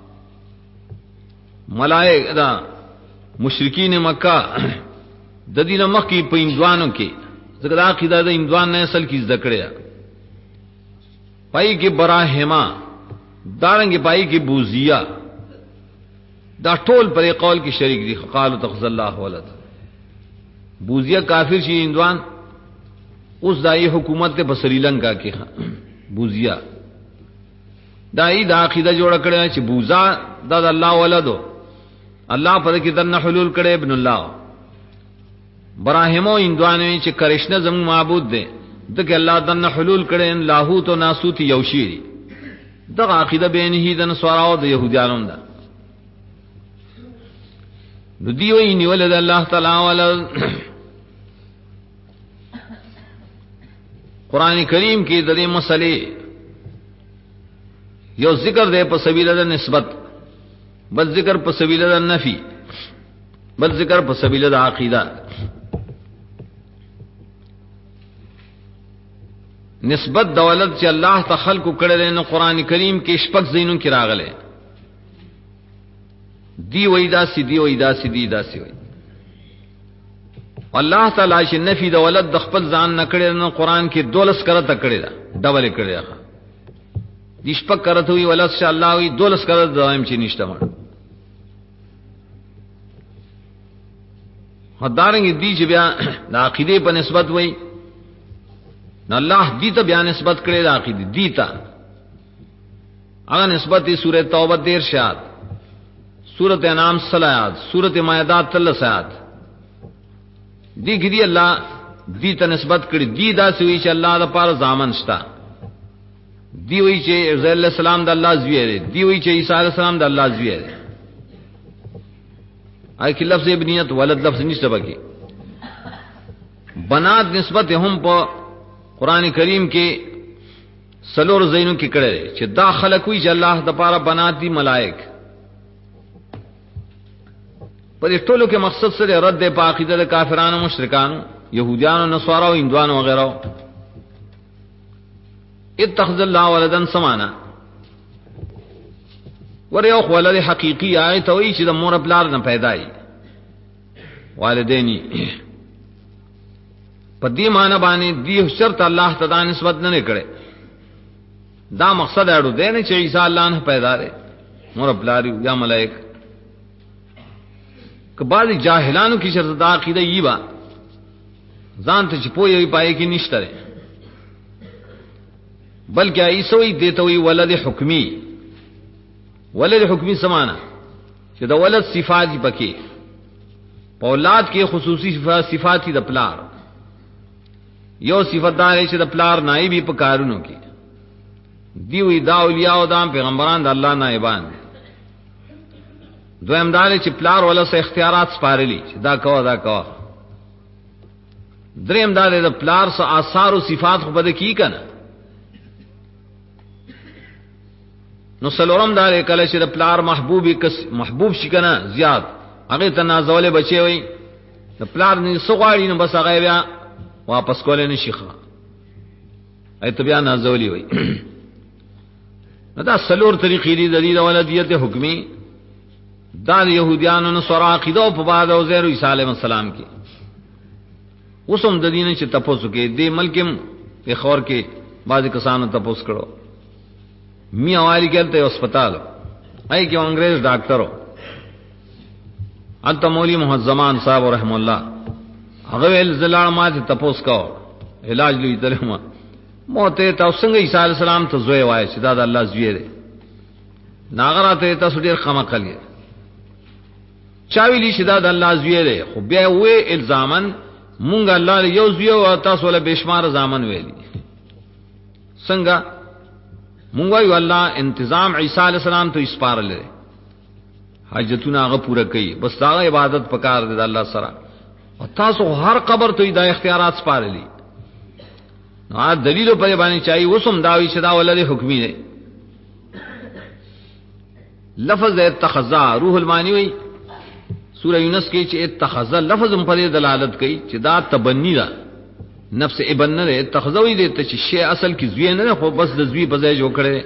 ملائک دا مشرکین مکہ د دې مکه په اندوانو کې ځکه دا عقیده د اندوان نه اصل کې ذکریا پای کې براهما دارنګ پای کې بوزیا دا ټول پر قول کې شریک دي قالو تخذ الله ولد بوزیا کافر شي اندوان اوس دای حکومت په سریلنکا کې بوزیا دای دا عقیده جوړ کړی چې بوزا د الله ولدو الله پر کې دنه حلول کړي ابن الله براهمو اندوانوي چې کرشنا زمو معبود دي دغه الله دنه حلول کړي ان لاهوت او ناسوت یوشيري دغه عقیده بینه د نصاراو د يهودانو ده نو دیو یې ولد الله تعالی ولد قران کریم کې د دې مسلې یو ذکر دی په سبیل د نسبت بل ذکر په سبیل د نفی بل ذکر په سبیل د عقیده نسبت د ولد چې الله ته خلق کړل نو قران کریم کې شپږ زینو کې راغله دی وېدا سیدی وېدا سیدی دا سی وې الله تعالی چې نفی د ولد د خپل ځان نه کړی نو قران کې 12 کرته کړی دا ډبل کړی دا د شپږ کرته وی ولد انشاء الله وی 12 کرته دایم چې نشته مړ هدارنګ دی چې بیا د عقیده په نسبت وای نو الله دې ته بیا نسبت کړی د عقیده دې ته هغه نسبت دی سوره توبه 13 آیات سورۃ انعام 16 آیات سورۃ مائدہ 13 آیات دی کې دی الله دې ته نسبت کړی دی دا سوي چې الله د پاره ځامن شتا دی وی چې عزیز علیہ السلام د الله زوی دی دی وی چې عیسی علیہ السلام د الله زوی دی آی کی لفظ ابنیت ولد لفظ نشته بکی بنات نسبت هم په قران کریم کې سلور زینو کې کړه چې دا خلق وی چې الله د پاره بنات دي ملائک پر ټولو کې مقصد سره رد په عقیده د کافرانو مشرکانو يهوديانو نصارا او هندوانو وغيرها اتخذ الله ولدا سمانا ور یو ولد حقيقي آیت وی چې د مور بلار نه پیدا ای والدینی په دې معنی باندې دی شرط الله تعالی نسبت نه کړي دا مقصد اړو دی نه چې عیسی الله نه پیدا لري مور بلاری یا ملائک که بعض جاهلانو کی شرط دا عقیده یی با ځان ته چې پوي پای کې نشته بلکې عیسی دیته وی ولد حکمی سمانا چې د ولد صفات پکې په اولاد کې خصوصي صفات د پلار یو صفات دا چې د پلار نائبی په کارونو کې دی وی دا اولیاء او د پیغمبران د الله نائبان دویم دا چې پلار ولا سه اختیارات سپارلی چې دا کوا دریم دا د پلار سه آثار او صفات خو بده کی کنه نو سلورم دا کله چې د پلار محبوب شي کنه زیات هغه تنازل بچي وي د پلار نه سغواړي نو بس هغه بیا واپس کولې نشي ښه ایت بیا نازولي وي دا سلور طریقې دي د ولدیت حکمی دا يهوديانو نو سره عقیده په بعد او زیر عیسی علیه السلام کې اوسم د دینه چې تاسو کې د ملکم په خور کې بعض کسانو تاسو کړو می اوالی کہتے ہسپتال ای کہ انگریز ڈاکٹرو انت مولی محمد زمان صاحب رحم اللہ اغویل زلال ما تے تپوس کو علاج لوی تلما موتے تا څنګه عیسی علیہ السلام ته زوی وای چې دا الله زوی دی ناغراته تاسو ډیر خمه کړی چاویلی چې دا الله زوی دی خو بیا وې الزامن مونږ الله یو زوی او تاسو له بشمار زامن ویلی څنګه مونږ وایو الله انتظام عیسی علیہ السلام ته اسپارل لري حاجتونه هغه پوره کوي بس دا عبادت پکار دي الله سره او تاسو هر قبر ته دا اختیارات سپارلی نو دلیل په باندې چای وسم داوی چې دا ولله حکمی دی لفظ اتخذا روح المانی وی سورہ یونس کې چې اتخذا لفظ په دلالت کوي چې دا تبنی ده نفس ابن نه اتخذوی دې ته چې شی اصل کې زوی نه خو بس د زوی په ځای جوړ کړي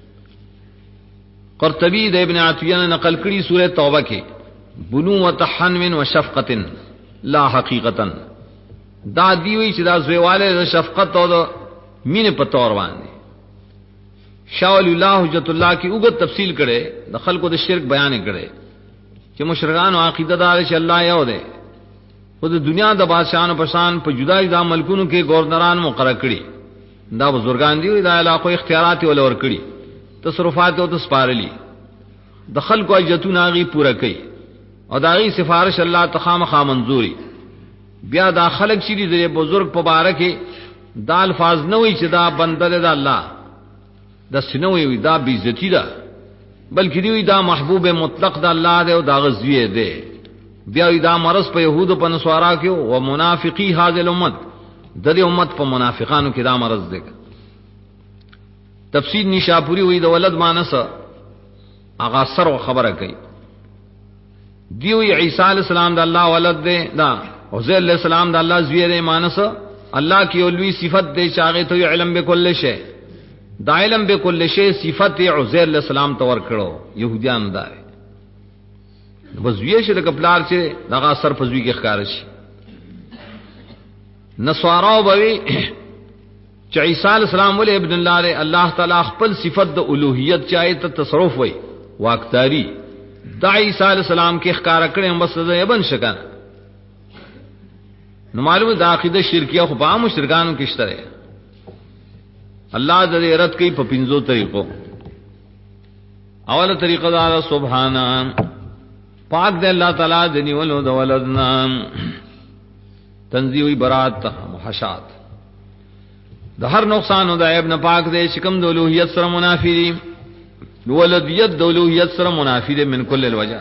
قرطبی د ابن عطیہ نقل کړي سورہ توبه کې بنوۃ حنو و شفقت لا حقیقتا دا دی وی چې دا زویواله د شفقت او د مینې په تور باندې شاول الله حجت الله کی وګت تفصیل کړي د خلکو د شرک بیان کړي چې مشرکانو عقیده دار چې الله یو دی خود دنیا د بادشاہانو پشان په جدا جدا ملکونو کې گورنران مقرر کړي دا بزرگان دی دا علاقو اختیارات ول ور کړي تصرفات او تسپارلی د خلکو اجتونه غي پوره کړي او دا غي سفارش الله تخامخا منظوري بیا دا خلق شي دي بزرگ مبارک دا الفاظ نه وي چې دا بنده ده الله د سنوي دا بیزتی ده بلکې دی دا محبوب مطلق ده الله ده او دا غزوی ده بیا دا مرض په يهودو په نسوارا کې او منافقي هاذ الامت د دې امت په منافقانو کې دا مرض ده تفسیر نشاپوری وی د ولد مانس اغا سر خبره کوي دی وی عیسی علیہ السلام د الله ولد ده دا عزیر علیہ السلام د الله زوی ده مانس الله کی اولوی صفت ده چاغه ته علم بكل شی دا علم بكل شی صفت عزیر علیہ السلام تور کړو يهوديان دا وزویه شه د کپلار چې دغه اثر پزوی کې ښکار شي نصاراو بوي چې عیسی علیہ السلام ول ابن الله له الله تعالی خپل صفت د الوهیت چای ته تصرف وای واقتاری د عیسی علیہ السلام کې ښکار کړي بس د ابن شکن نو معلومه د عقیده شرکیه خو په مشرکانو کې شته الله د رد کوي په پنځو طریقو اوله طریقه دا سبحان پاک دے اللہ تعالی دنی ولو د ولدنا تنزیوی برات محشات د هر نقصان او د عیب نه پاک دے شکم د الوهیت سره منافی دی ولدیت د الوهیت سره منافی دی من کل الوجه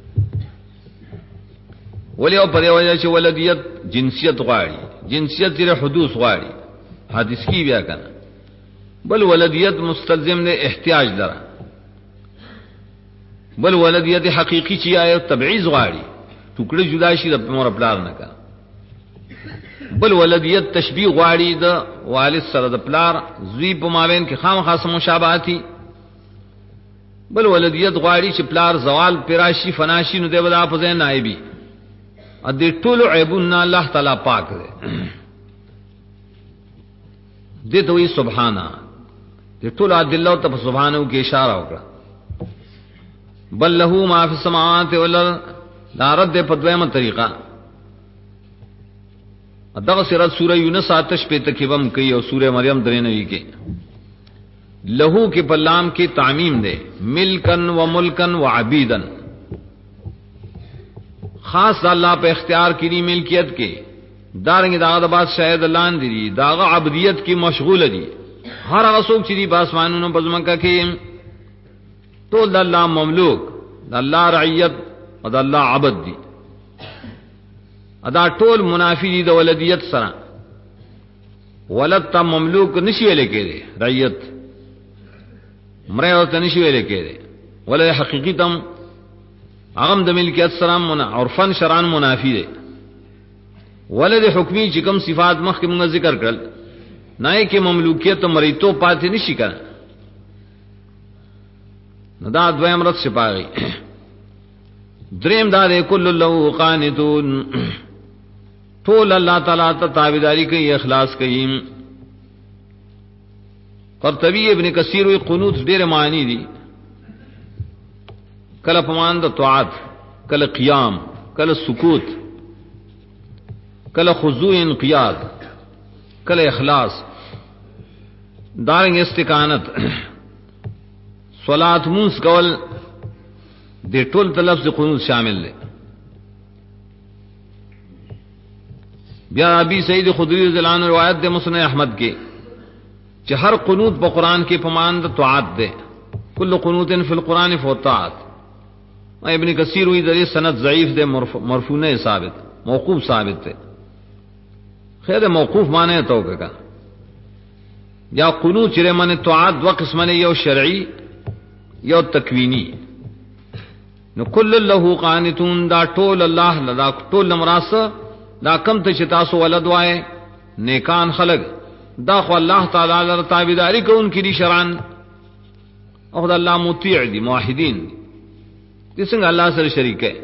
ولی او پر وجه چې ولدیت جنسیت غواړي جنسیت لري حدوث غواړي حدیث کی بیا کنه بل ولدیت مستلزم نے احتیاج لرا بل ولدیت حقیقی چی آئے تبعیض غاڑی ټوکړه جدا شي د مور پلار نه کا بل ولدیت تشبیه غاڑی د والد سره د پلار زوی په مابین کې خامخا مشابهتی بل ولدیت غاڑی چې پلار زوال پراشی فناشی نو دی ولا په ځای نائبی ا دې ټول عیبونه الله تعالی پاک دی دې ته وی سبحانه دې ټول ادله ته سبحانه کې اشاره وکړه بل له ما فی السماوات والارض دا رد په دویمه طریقه دغه سورۃ سورہ یونس آتش په تکبم کوي او سورہ مریم درنوي کې لہو کے پلام کی تعمیم دے ملکن و ملکن و عبیدن خاص اللہ پہ اختیار کی نہیں ملکیت کے دارنگ داغ دباد شاید اللہ دی داغ عبدیت کی مشغول دی ہر غصوک چیدی باسمانون بزمکہ کی تو اللہ مملوک اللہ رعیت اور اللہ عبد دی ادا ټول منافی دی د ولدیت سره ولد تا مملوک نشي لکه دی رعیت مره او تنشي لکه دی ولد حقیقی تم اغم د ملکیت سره عرفن شرعن منافی دی ولد حکمی چې کوم صفات مخکې موږ ذکر کړل نه کې مملوکیت مریتو پاتې نشي کړه نو دا دویم رد شپاغي دریم دا دے کل له قانتون ټول الله تعالی ته تابعداري کوي اخلاص کوي قرطبی ابن کثیر وی قنوت ډېر معنی دي کله پماند طاعت کله قیام کله سکوت کله خضوع انقیاد کله اخلاص دارنګ استقامت صلات منس کول دے ټول لفظ قنوت شامل لے بیا ابی سعید خدری رضی اللہ عنہ روایت دے مسند احمد کے کہ ہر قنوت په قرآن کے پماند طاعت دے کل قنوت فی القرآن فطاعت ابن کثیر ہوئی در سند ضعیف دے مرفوع ثابت موقوف ثابت دے خیر موقوف معنی تو کا یا قنوت چرے من طاعت دو قسم نے یو شرعی یو تکوینی نو کل له قانتون دا ټول الله لدا ټول مراسه دا کم ته چې تاسو ولد وای نیکان خلق دا خو الله تعالی لپاره تابعداري کوونکې دي شرعن او دا الله مطیع دي موحدین دي څنګه الله سره شریک ہے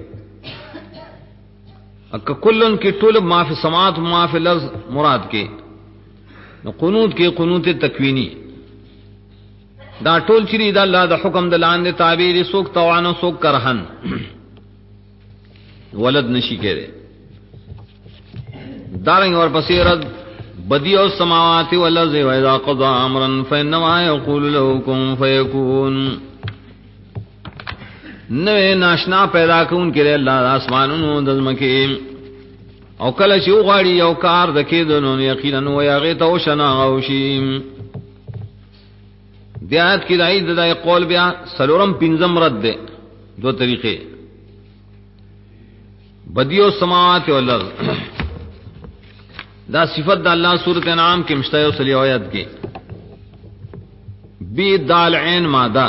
اک کلن کې ټول ما فی السماوات ما فی الارض مراد کې نو قنوت کې قنوت تکوینی دا ټول چری دا الله د حکم د لاندې تابع دي سوک توانو سوک کرهن ولد نشی کړي دارنګ اور بصیرت بدیع السماوات والارض و اذا قضى امرا فانما يقول له كن فيكون نوې ناشنا پیدا کون کړي الله اسمانونو د زمکه او کله چې وغاړي یو کار د کېدونو یقینا و یغه تو شنا او شی دیات کی دای دای قول بیا سلورم پنځم رد ده دو طریقے بدیع السماوات والارض دا صفت دا اللہ سورۃ انعام کے مشتاق صلی آیات کے بی دال عین مادہ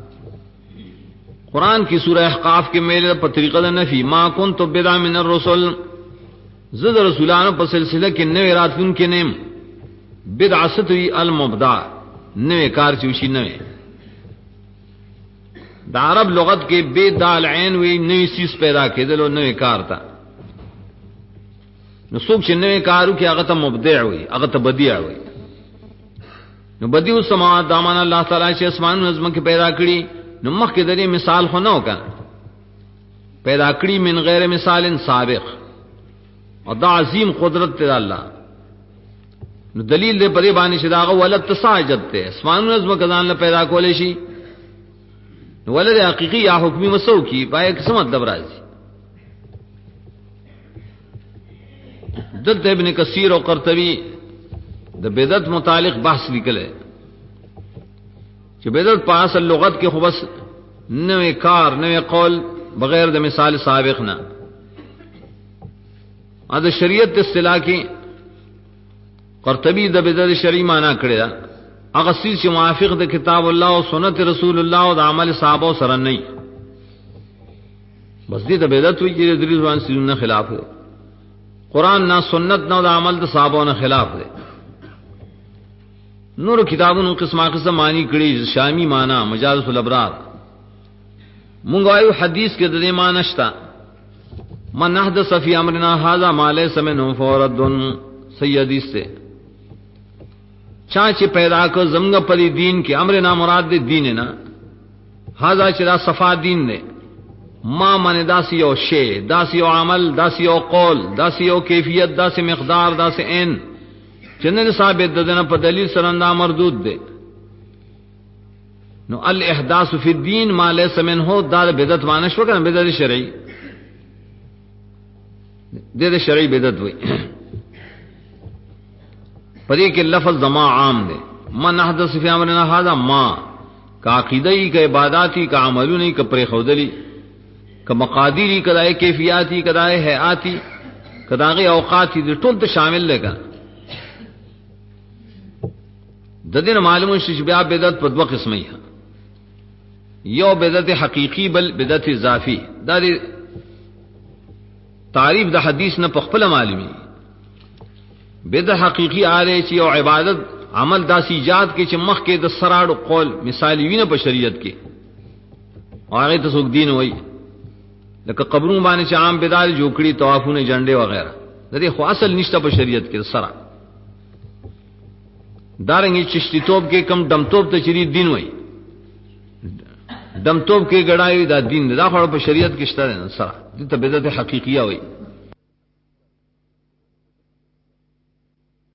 قرآن کی سورہ احقاف کے میلے پر طریقہ نفی ما کنت بدع من الرسل زد رسولان پر سلسلہ کے نوے راتن کے نیم بدعت المبدع نوے کار چوشی نوے دا عرب لغت کے بے دال عین وی نوی چیز پیدا کے دلو نوے کار تا نو سوک چې نوې کارو کې هغه ته مبدع وي هغه ته بدیع وي نو بدیع السماوات دامان الله تعالی چې اسمان نظم کې پیدا کړی نو مخکې د دې مثال خو نه وکړ پیدا کړی من غیر مثال سابق او دا عظیم قدرت ته الله نو دلیل دې پرې باندې چې داغه ولد تساجد ته اسمان نظم کدان له پیدا کولې شي نو ولد حقيقي یا حکمی وسو کی پای قسم مطلب راځي دلته ابن کثیر او قرطبی د بدعت متعلق بحث لیکل ہے چې بدعت په اصل لغت کې خو بس نوې کار نوې قول بغیر د مثال سابق نه دا شریعت اصطلاح کې قرطبی د بدعت شرعی معنی کړی دا هغه چې موافق د کتاب الله او سنت رسول الله او د عمل صحابه سره نه بس دې د بدعت وی چې د ځوان سنت خلاف دی قرآن نہ سنت نہ عمل تو صحابوں نے خلاف دے نور کتابوں قسم قسم معنی کڑی شامی مانا مجالس الابرار منگوایو حدیث کے ددے مانشتا من احدث فی امرنا هذا ما ليس منه فورد سیدی سے چاچ پیدا کو زمگ پری دین کے امرنا مراد دے دین نا هذا چرا صفا دین نے ما من داسی او شے داسی او عمل داسی او قول داسی او کیفیت داسی مقدار داسی عین چنن ثابت دنا پر دلیل سرندا مردود دے نو الاحداث فی الدین ما ليس منه دار بدعت مانش وکړه بدعت شرعی دے شرعی بدعت ہوئی پدې کې لفظ دما عام دے من احدث فی امرنا هذا ما کا عقیدی کا عباداتی کا عملونی کا پرے خودلی کا مقادیری کا دائے کیفیاتی کا دائے حیاتی کا داغی اوقاتی دے ټول ته شامل لگا د دې معلومه شې بیا بدعت په دوه قسمه ہے یو بدعت حقیقی بل بدعت اضافی دا تعریف د حدیث نه په خپل معلومی بدعت حقیقی آله چې او عبادت عمل داس ایجاد کې چې مخ کې د سراړو قول مثالی وینه په شریعت کې هغه ته څوک دین وای لکه قبرونو باندې چې عام بدعت جوړکړي طوافونه جنډه وغیرہ د دې خو اصل نشته په شریعت کې سره دارنګ چشتی توپ کې کم دم توپ ته چری دین وای دم توپ کې غړای دا دین دا خو په شریعت کې شته نه سره دې ته بدعت حقیقیه وای